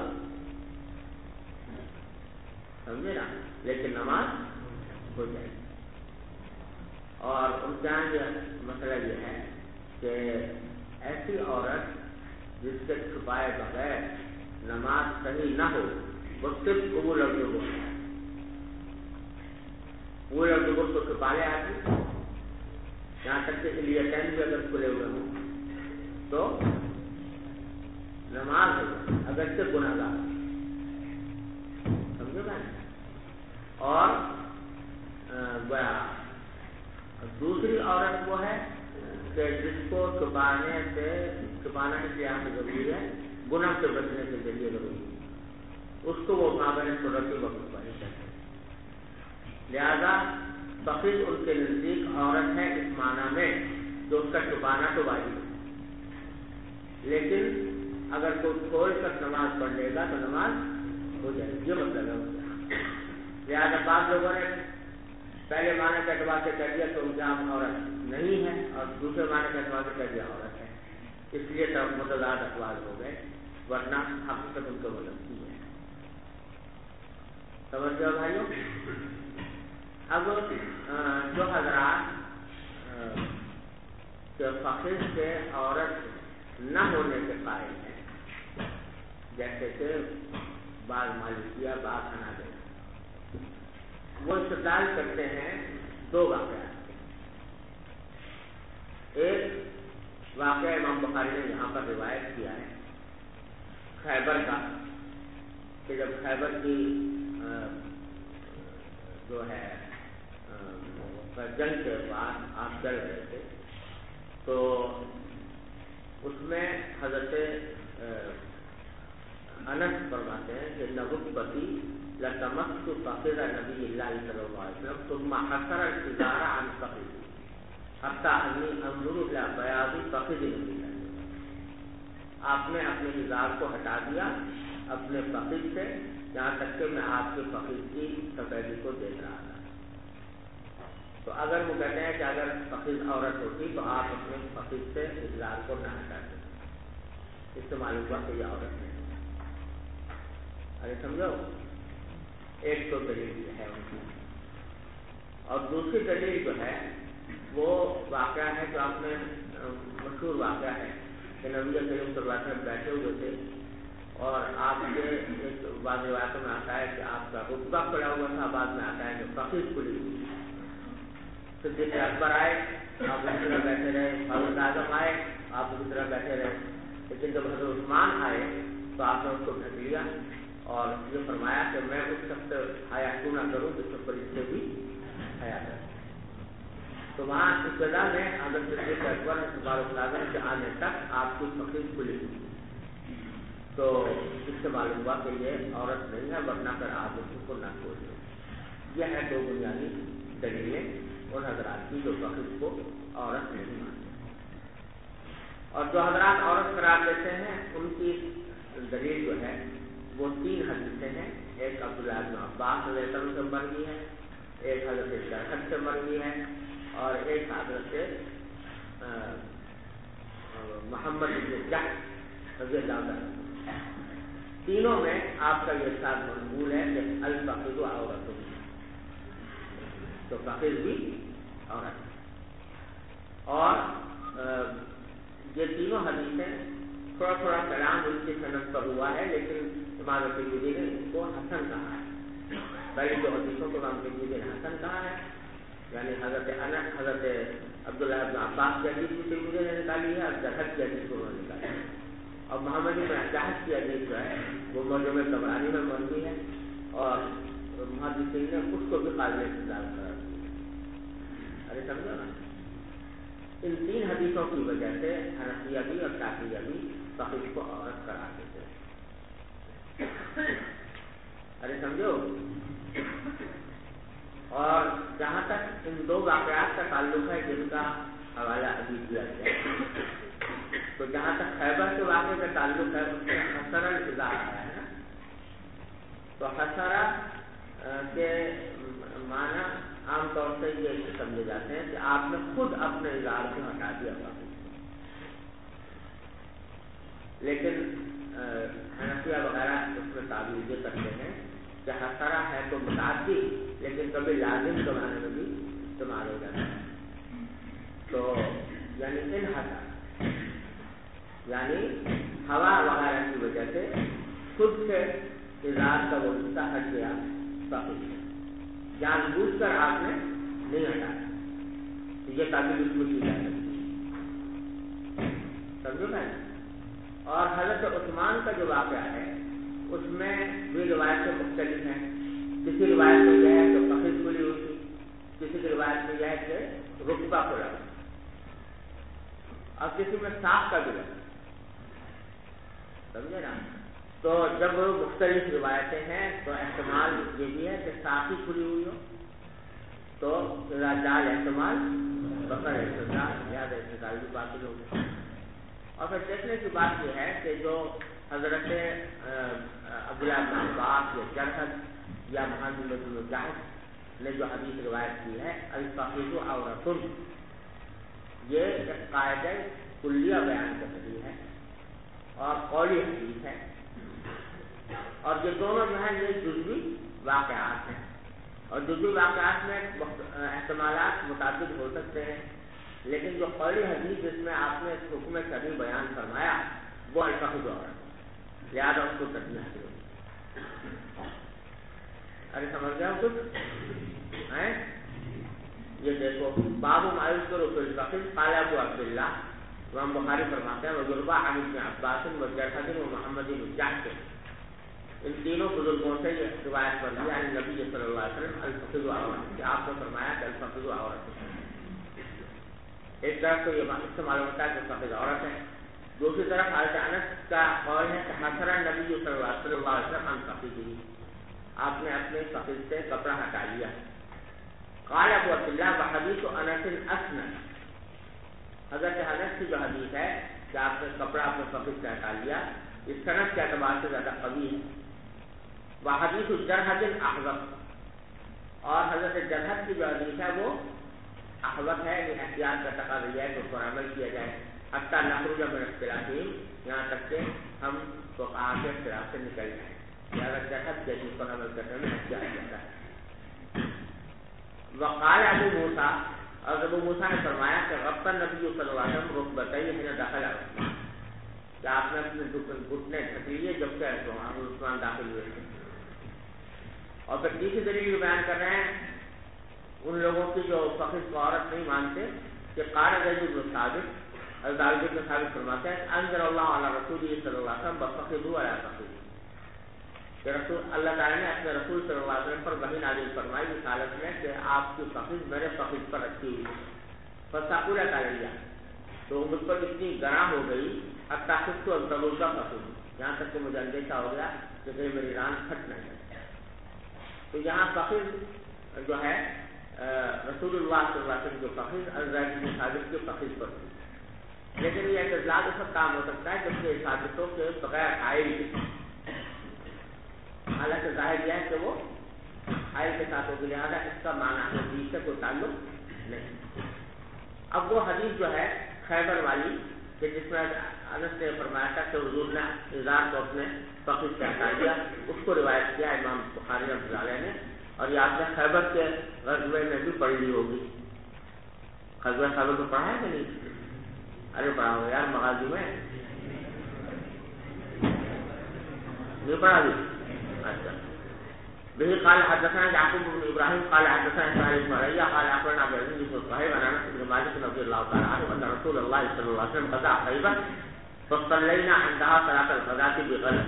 سمجھے نا، لیکن نماز ہو جائے گی. اور ان کے یہاں یہ مسئلہ یہ ہے کہ ایسی عورت جس کے چھپائے بغیر نماز صحیح نہ ہو وہ صرف قبول اور ظہور ہے. قبول اور ظہور کو چھپا لے آدمی، یہاں تک کہ الیتین بھی اگر کھلے ہوئے ہوں تو نماز ہو جائے اگرچہ گناہگار، سمجھو نا. اور دوسری عورت وہ ہے کہ جس کو چھپانا اس لیے ضروری ہے، گناہ سے بچنے کے ذریعے ضروری ہے، اس کو وہ مابین صورتی وقت پر نہیں کرتے. لہذا فقیر ان کے نزدیک عورت ہے اس معنی میں کہ اس کا چھپانا تو واجب ہے، لیکن اگر کوئی کھول کر نماز پڑھ لے گا تو نماز ہو جائے گی. یہ مطلب ہے. لہٰذا بعض لوگوں نے پہلے معنی کے اعتبار سے کہہ دیا تو جہاں عورت نہیں ہے، اور دوسرے معنی کے اعتبار سے کہہ دیا عورت ہے، اس لیے تب متضاد اقوال ہو گئے، ورنہ حقیقت ان کو غلطی ہے. سمجھ گئے بھائیوں؟ اب جو حضرات کہ فقیر سے عورت نہ ہونے کے قائل ہیں، جیسے کہ بعض مالکیہ بعض حنابلہ، وہ استدلال کرتے ہیں دو واقعات. ایک واقعہ امام بخاری نے یہاں پر روایت کیا ہے خیبر کا، کہ جب خیبر کی جو ہے جنگ کے بعد آپ چل رہے تھے تو اس میں حضرت انس فرماتے ہیں کہ نبوتی لتمست فقیر نبی اللہ صلی اللہ علیہ وسلم ثم حسر الازار عن فقیر حتی انی انظر الى بیاض فقیر نبی اللہ. آپ نے اپنے ازار کو ہٹا دیا اپنے فقیر سے یہاں تک کہ میں آپ کے فقیر کی سفیدی کو دیکھ رہا تھا. تو اگر وہ کہتے ہیں کہ اگر فقیر عورت ہوتی تو آپ اپنے فقیر سے اظہار کو نہ ہٹاتے. اس سے معلوم ہوا کہ یہ عورت نہیں. ارے سمجھو، ایک تو دلیل ہے ان کی. اور دوسری دلیل جو ہے وہ واقعہ ہے جو آپ نے مشہور واقعہ ہے کہ نبی کریم صلی اللہ علیہ وسلم بیٹھے ہوئے تھے اور آپ کے ایک بعض روایتوں میں آتا ہے کہ آپ کا رتبہ کھڑا ہوا تھا، بعد میں آتا ہے کہ فقیر کھلی ہوئی. صدیق اکبر آئے، آپ اسی طرح بیٹھے رہے. فاروق اعظم آئے، آپ اسی طرح بیٹھے رہے. لیکن جب حضرت عثمان آئے تو آپ نے اس کو ڈھک لیا اور یہ فرمایا کہ میں اس شخص سے حیا کیوں نہ کروں جس کے اوپر اس سے بھی حیا کرے. تو وہاں اس وجہ میں حضرت صدیق اکبر فاروق اعظم کے آنے تک آپ کی فقیر کھلی ہوئی. تو اس سے معلوم ہوا کہ یہ عورت نہیں ہے، ورنہ کر آپ اس کو نہ چھوڑیے. یہ ہے دو بنیادی دلیلیں ان حضرات کی جو فقیر کو عورت نہیں مانتے. اور جو حضرات عورت قرار دیتے ہیں ان کی دلیل جو ہے وہ 3 حدیثیں ہیں. ایک عبداللہ بن عباس رضی اللہ عنہ سے مروی ہے، ایک حضرت شرحد سے مروی ہے، اور ایک حضرت محمد بن جحش رضی اللہ عنہ. تینوں میں آپ کا یہ ارشاد مقبول ہے کہ الفقیر عورت، تو فقیر بھی عورت. اور یہ تینوں حدیثیں تھوڑا تھوڑا کلام ان کی صنعت پر ہوا ہے، لیکن امام ترمذی نے ان کو حسن کہا ہے. پہلی دو حدیثوں کو امام ترمذی نے حسن کہا ہے، یعنی حضرت عبداللہ بن عباس کی حدیث بھی ترمذی نے نکالی ہے اور جحش کی حدیث کو انہوں نے نکالی ہے. اور محمد بن جحش کی حدیث جو ہے وہ معجم طبرانی میں مروی ہے اور محدثین نے اس کو بھی قابل اعتماد قرار دیا. ارے سمجھو نا، ان 3 حدیثوں کی وجہ سے حنفیہ بھی اور شافعیہ بھی فقیر کو عورت قرار دیتے ہیں. ارے سمجھو. اور جہاں تک ان 2 واقعات کا تعلق ہے جن کا حوالہ ابھی دیا گیا، تو جہاں تک خیبر کے واقعے کا تعلق ہے اس میں حسر الفضا آیا ہے نا. تو حسرہ کے معنی عام طور سے یہ سمجھے جاتے ہیں کہ آپ نے خود اپنے اظہار کو ہٹا دیا ہوا. لیکن حنفیہ وغیرہ اس میں تعبیر یہ کرتے ہیں کہ حسرہ ہے تو متعدی لیکن کبھی لازم کے معنی میں بھی استعمال ہو جاتا ہے. تو یعنی ان حسرہ یعنی ہوا وغیرہ کی وجہ سے خود سے اظہار کا وہ حصہ ہٹ گیا فقیر سے، جان بوجھ کر آپ نے نہیں ہٹایا. یہ تعبیر اس میں کی جا سکتی ہے. سمجھو نا. اور حضرت عثمان کا جو واقعہ ہے اس میں بھی روایتیں مختلف ہیں. کسی روایت میں یہ ہے کہ فقیر کھلی ہوئی تھی، کسی کی روایت میں یہ ہے کہ رتبہ کھلا ہوا، اور کسی میں ساکھ کا بھی ہے. سمجھے نا. تو جب مختلف روایتیں ہیں تو احتمال یہ بھی ہے کہ ساقی کھلی ہوئی ہو تو جال احتمال بقر احتمال یاد احتمال بھی باقی ہوگی. اور پھر دیکھنے کی بات یہ ہے کہ جو حضرت عبداللہ بن عباس یا جرحد یا محمد بن جحش نے جو حدیث روایت کی ہے الفقیر عورت، یہ ایک قاعدہ کلیہ بیان کر رہی ہے اور قولی حدیث ہے. اور یہ دونوں جو ہیں یہ جزوی واقعات ہیں، اور جزوی واقعات میں احتمالات متعدد ہو سکتے ہیں، لیکن جو قولی حدیث جس میں آپ نے اس حکم شرعی بیان فرمایا وہ الفقیر عورت، لہٰذا اس کو ترجیح حاصل ہوگی. ارے سمجھ گیا کچھ ہیں؟ یہ دیکھو باب مایوس کرو الفقیر قال ابو عبداللہ، امام بخاری فرماتے ہیں وضربہ عن ابن عباس وجرحد و محمد بن جحش، ان تینوں بزرگوں سے یہ روایت پر دیا ہے نبی صلی اللہ علیہ وسلم الفقیر عورت، کہ آپ نے فرمایا کہ الفقیر عورت. ایک طرف تو یہ اس سے معلوم ہوتا ہے کہ فقیر عورت ہے، دوسری طرف حضرت انس کا قول ہے کہ حسرا نبی صلی اللہ علیہ وسلم عن فقیرہ، آپ نے اپنے فقیر سے کپڑا ہٹا لیا. قال ابو عبداللہ وحدیث انس اسند، حضرت انس کی جو حدیث ہے کہ آپ نے کپڑا اپنے فقیر سے ہٹا لیا اس صنعت کے اعتبار سے زیادہ قوی ہے، وحدیث الجرحۃ احوط، اور حضرت جرحت کی جو حدیث ہے وہ احوط ہے، یہ احتیاط کا تقاضا ہے کہ اس پر عمل کیا جائے، حتی نخرج من اختلافہم، یہاں تک کہ ہم فقہاء کے اختلاف سے نکل جائیں، لہذا جرحت کے حدیث پر عمل کرنے میں احتیاط کرتا ہے۔ وقال ابو موسیٰ، اور ابو موسیٰ نے فرمایا کہ غطى النبی صلی اللہ علیہ وسلم رکبتیہ حین دخل عثمان، کہ آپ نے اپنے گھٹنے ڈھک لیے جبکہ عثمان داخل ہوئے تھے۔ اور پھر تیسری دلیل بیان کر رہے ہیں ان لوگوں کی جو فخذ کو عورت نہیں مانتے، کہ قال زید بن ثابت، زید بن ثابت فرماتے ہیں انزل اللہ علی رسولہ صلی اللہ علیہ وسلم بفخذوا علی فخذہ، کہ رسول اللہ تعالیٰ نے اپنے رسول صلی اللہ علیہ وسلم پر وحی نازل فرمائی اس حالت میں کہ آپ کی فخذ میرے فخذ پر رکھی ہوئی ہے، فثقلت علیہ، تو مجھ پر اتنی گرم ہو گئی حتی خفت ان تضل فخذی، یہاں تک کہ مجھے اندیشہ ہو گیا کہ کہیں میری ران پھٹ نہ جائے۔ تو یہاں فخذ جو ہے رسول اللہ صلی اللہ علیہ وسلم جو فخذ زید بن ثابت کے فخذ پر تھی، لیکن یہ اعتزال اس وقت کام ہو سکتا ہے جبکہ ثابتوں کے بغیر حائل، حالانکہ ظاہر یہ ہے کہ وہ حائل کے ساتھ ہوگی، لہٰذا اس کا معنی حدیث سے کوئی تعلق نہیں۔ اب وہ حدیث جو ہے خیبر والی کہ جس میں انس نے فرمایا تھا کہ حضور نے ازار کو اپنے فخذ سے ہٹا دیا، اس کو روایت کیا امام بخاری رحمۃ اللہ علیہ نے، اور یہ آپ نے خیبر کے غزوے میں بھی پڑھ لی ہوگی۔ غزوہ خیبر کو پڑھا ہے کہ نہیں؟ ارے پڑھا ہو یار، مغازی میں نہیں پڑھا بھی؟ اچھا۔ به قال حدثنا يعقوب بن ابراهيم قال حدثنا اسماعيل بن علي قال اخبرنا ابو العزيز بن صهيب عن انس بن مالك رضي الله تعالى عنه ان رسول الله صلى الله عليه وسلم غزا خيبر فصلينا عندها صلاة الغداة بغلس،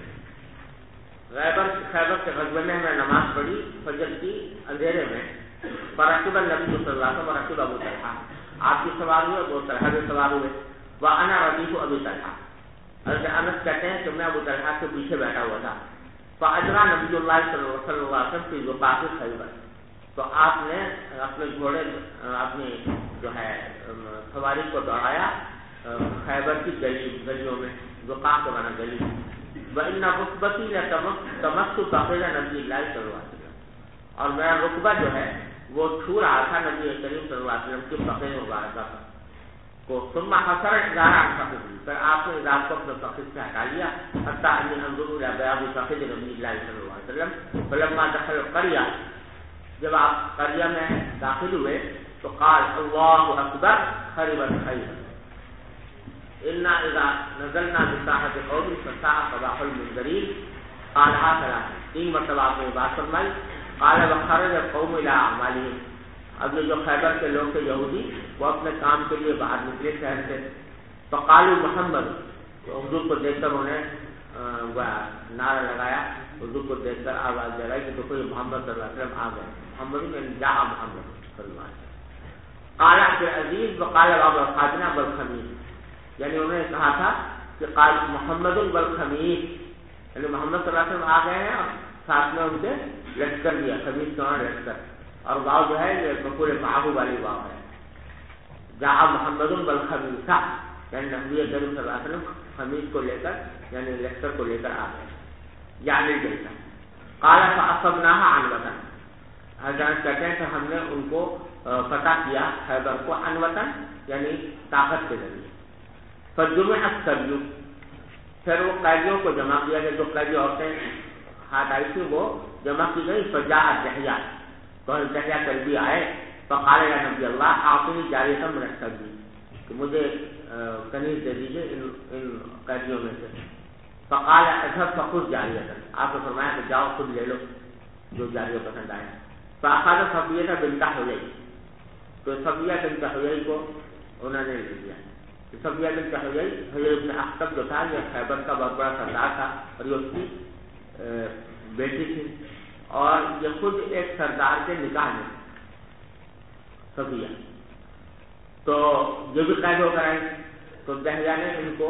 خیبر کے غزوے میں ہمیں نماز پڑھی فجر کی اندھیرے میں، فرکب النبی صلی اللہ علیہ وسلم ورکب ابو طلحہ، آپ کی سوار ہوئے ابو طلحہ بھی سوار ہوئے، وانا ردیف ابی طلحہ، حضرت انس کہتے ہیں کہ میں ابو طلحہ کے پیچھے بیٹھا ہوا تھا، فاجرا نبی اللہ صلی اللہ علیہ وسلم فی ذقاق خیبر، تو آپ نے اپنے گھوڑے اپنی جو ہے سواری کو دوڑایا خیبر کی گلیوں میں، ذقاق کے معنی گلی، وَإِنَّ رُكْبَتِي لَتَمَسُّ فَخِذَ نَبِيِّ اللَّهِ صلی اللہ علیہ وسلم، اور میرا رکبہ جو ہے وہ چھو رہا تھا نبی کریم صلی اللہ علیہ وسلم کی فخذ مبارکہ کو، ثم حسر الازار عن فخذه، پھر آپ نے ازار کو اپنے فخذ سے ہٹا لیا، حتی انی انظر الى بیاض فخذ نبی اللہ صلی اللہ علیہ وسلم، فلما دخل القریہ، جب آپ قریہ میں داخل ہوئے تو قال اللہ اکبر خربت خیبر، انا اذا نزلنا بساحت قوم فساء صباح المنذرین، قال ثلاث، تین مرتبہ آپ نے بات فرمائی، قال وخرج القوم الى اعمالهم، اب یہ جو خیبر کے لوگ تھے یہودی وہ اپنے کام کے لیے باہر نکلے شہر سے، فقالوا محمد، تو حضور کو دیکھ کر انہیں نعرہ لگایا، حضور کو دیکھ کر آواز لگائی کہ دیکھو یہ محمد صلی اللہ علیہ وسلم آ گئے، محمد جاء محمد صلی اللہ علیہ وسلم، قال عبد العزیز وقال ابو خاجنا بالخمیس، یعنی انہوں نے کہا تھا کہ قال محمد بالخمیس، یعنی محمد صلی اللہ علیہ وسلم آ گئے ہیں اور ساتھ میں ان کے لشکر دیا، خمیس کا لشکر، اور واو جو ہے یہ مفعول معه والی واو ہے، جاء محمد بالخمیسہ، یعنی نبی کریم صلی اللہ علیہ وسلم خمیس کو لے کر یعنی لشکر کو لے کر آ گئے، یعنی جیسا، قال فاصبناها عنوة، حضرت کہتے ہیں کہ ہم نے ان کو فتح کیا خیبر کو عنوة یعنی طاقت کے ذریعے، فجمع السبی، پھر وہ قیدیوں کو جمع کیا گیا، جو قیدی عورتیں ہاتھ آئی تھی وہ جمع کی گئی، فجاء الدحیہ، تو دحیہ کلبی آئے، فقال یا نبی اللہ اعطنی جاریۃ من السبی، کہ مجھے کنیز دے دیجیے ان قیدیوں میں سے، فقال اذهب فخذ جاریۃ، آپ نے فرمایا کہ جاؤ خود لے لو جو جاریہ پسند آئے، فاخذ صفیہ بنت حیی، تو صفیہ بنت حیی کو انہوں نے لے لیا، صفیہ بنت حیی، حیی بن اخطب جو تھا یہ خیبر کا بہت بڑا سردار تھا اور یہ اس کی بیٹی تھی، اور یہ خود ایک سردار کے نکاح میں صفیہ، تو یہ بھی قید ہو کر آئی، تو دحیہ نے ان کو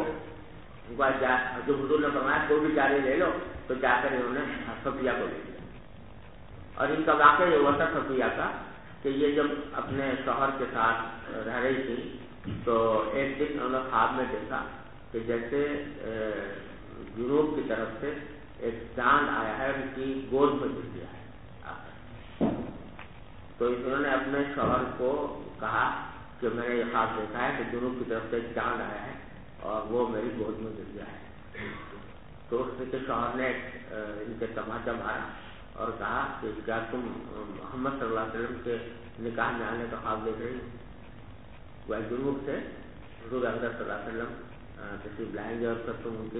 جو حضور نے فرمایا کوئی بھی جاری لے لو، تو جا کر انہوں نے صفیہ کو لے لیا، اور ان کا واقعہ یہ ہوا تھا صفیہ کا کہ یہ جب اپنے شوہر کے ساتھ رہ رہی تھی تو ایک دن انہوں نے خواب میں دیکھا کہ جیسے جنوب کی طرف سے ایک چاند آیا ہے ان کی گود میں گر گیا ہے. تو انہوں نے اپنے شوہر کو کہا کہ میں نے یہ خواب دیکھا ہے کہ جنوب کی طرف سے ایک چاند آیا ہے اور وہ میری گود میں گر گیا ہے. تو اس کے شوہر نے ان کے تماچا مارا اور کہا کہ کیا تم محمد صلی اللہ علیہ وسلم کے نکاح میں آنے کا خواب دیکھ رہی؟ وہ جنوب سے حضور اقدس صلی اللہ علیہ وسلم تشریف لائیں گے اور پھر تم ان کی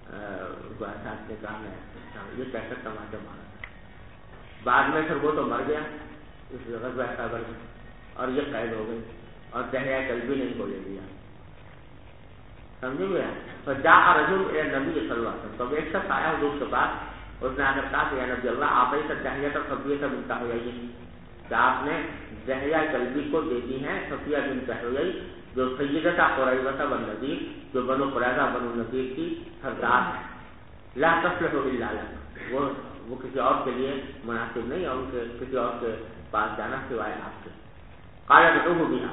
ساتھ نکاح میں یہ کہہ کر تماچا مارا. بعد میں پھر وہ تو مر گیا اس غزوہ خیبر میں اور یہ قید ہو گئی اور دہیا قلبی نے ان کو لے لیا. سمجھے گیا؟ تو جا رجل اے نبی صلی اللہ علیہ وسلم. تو ایک شخص آیا حضور کے پاس, اس نے آ کر کہا کہ یا نبی اللہ آپ ہی سے دہیا اور صفیہ سے ملتا ہو جائیے کہ آپ نے دہیا قلبی کو دے دی ہیں صفیہ بنت حیی جو سیدہ قریظہ بن نذیر جو بنو قریظہ بنو نذیر کی سردار ہے. لا تصلح الا لک, وہ کسی اور کے لیے مناسب نہیں اور ان کے کسی اور کے پاس جانا سوائے آپ کے. قال ادعوه بها,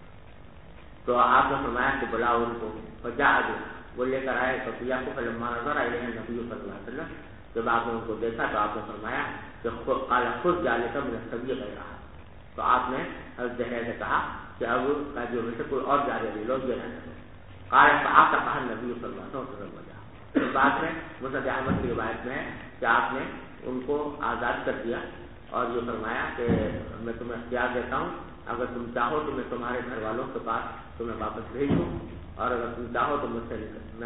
تو آپ نے فرمایا کہ بلاؤ ان کو. فجاء وہ لے کر آئے صفیہ کو. فلما نظر الیہ النبی صلی اللہ علیہ وسلم, جب آپ نے ان کو دیکھا تو آپ نے فرمایا کہ قال خذ ذلك من الصبي غيرها, تو آپ نے حضرت زہرا سے کہا کہ اب جو میں سے کوئی اور جارے لے لو, یہ نہ کرو. قال فاعتقها النبي صلی اللہ علیہ وسلم. اس بات میں مسند احمد کی روایت میں ہے کہ آپ نے ان کو آزاد کر دیا اور یہ فرمایا کہ میں تمہیں اختیار دیتا ہوں, اگر تم چاہو تو میں تمہارے گھر والوں کے پاس تمہیں واپس بھیج دوں, اور اگر تم چاہو تو مجھ سے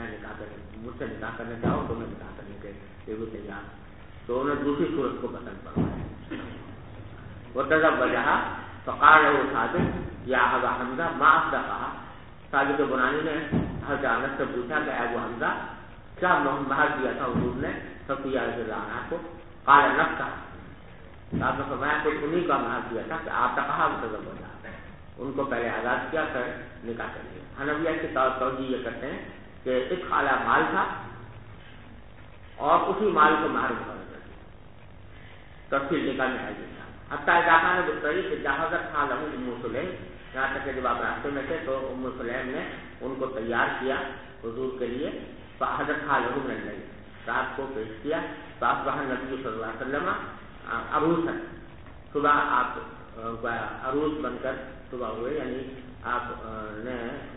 نکاح کرنے چاہو تو میں نکاح کرنے کے لیے بھی تیار. تو انہوں نے دوسری صورت کو پسند فرمایا. وہ تجب وجہ فقال له صادق یا ابا حمزہ ما اصدقها. صادق بنانی نے حضرت انس سے پوچھا کہ ابو حمزہ کیا مہر دیا تھا حضور نے صفیہ رضی اللہ عنہا کو؟ قال نفسها. آپ نے فرمایا کہ انہیں کا مہر دیا تھا کہ آپ نے کہا متضب ہو جائے, ان کو پہلے آزاد کیا پھر نکاح کر لیا. حنفیہ کی توجہ یہ کرتے ہیں کہ ایک خالہ مال تھا اور اسی مال کو مہر مقرر کر دیا, تفصیل نکاح میں آئی تھا. حتیٰ اضافہ نے بتائی کہ جہازت خان لہو ام سلیم, یہاں تک کہ جب آپ راستے میں تھے تو ام سلیم نے ان کو تیار کیا حضور کے لیے. حضرت خان لہو نے نہیں رات کو پیش کیا. فاصبح نبی صلی اللہ علیہ وسلم عروسا, صبح آپ عروس بن کر صبح ہوئے, یعنی آپ نے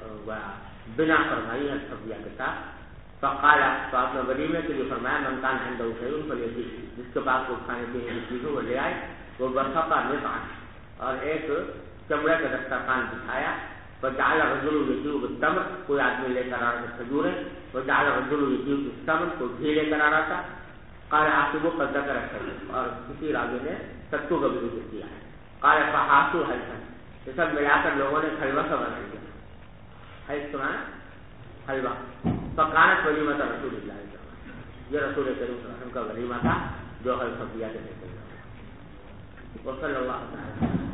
بنا فرمائی ہے صفیہ کے ساتھ. فقال, تو آپ نے ولیمے کے لیے فرمایا من کان عنده شیء فلیأتی, جس کے پاس وہ کھانے پینے کی چیز ہو وہ لے آئے. وہ برفقہ نطعا, اور ایک چمڑے کا دسترخوان بچھایا. وجعل الرجل یجیء بالتمر, کوئی آدمی لے کر آ رہا تھا کھجوریں. وجعل الرجل یجیء بالتمر, کوئی گھی لے کر آ رہا تھا. قال عاقب قد ذکر الشيء, اور کسی راوی نے ستو کا بھی ذکر کیا ہے. قال فحاسوا حلفا, یہ سب ملا کر لوگوں نے حلوہ سا بنا لیا. حلف سنا حلوہ. فکانت ولیمۃ رسول اللہ صلی اللہ علیہ وسلم, یہ رسول کریم صلی اللہ علیہ وسلم کا ولیمہ تھا جو حلف صفیہ کے لیے. وصلی اللہ تعالی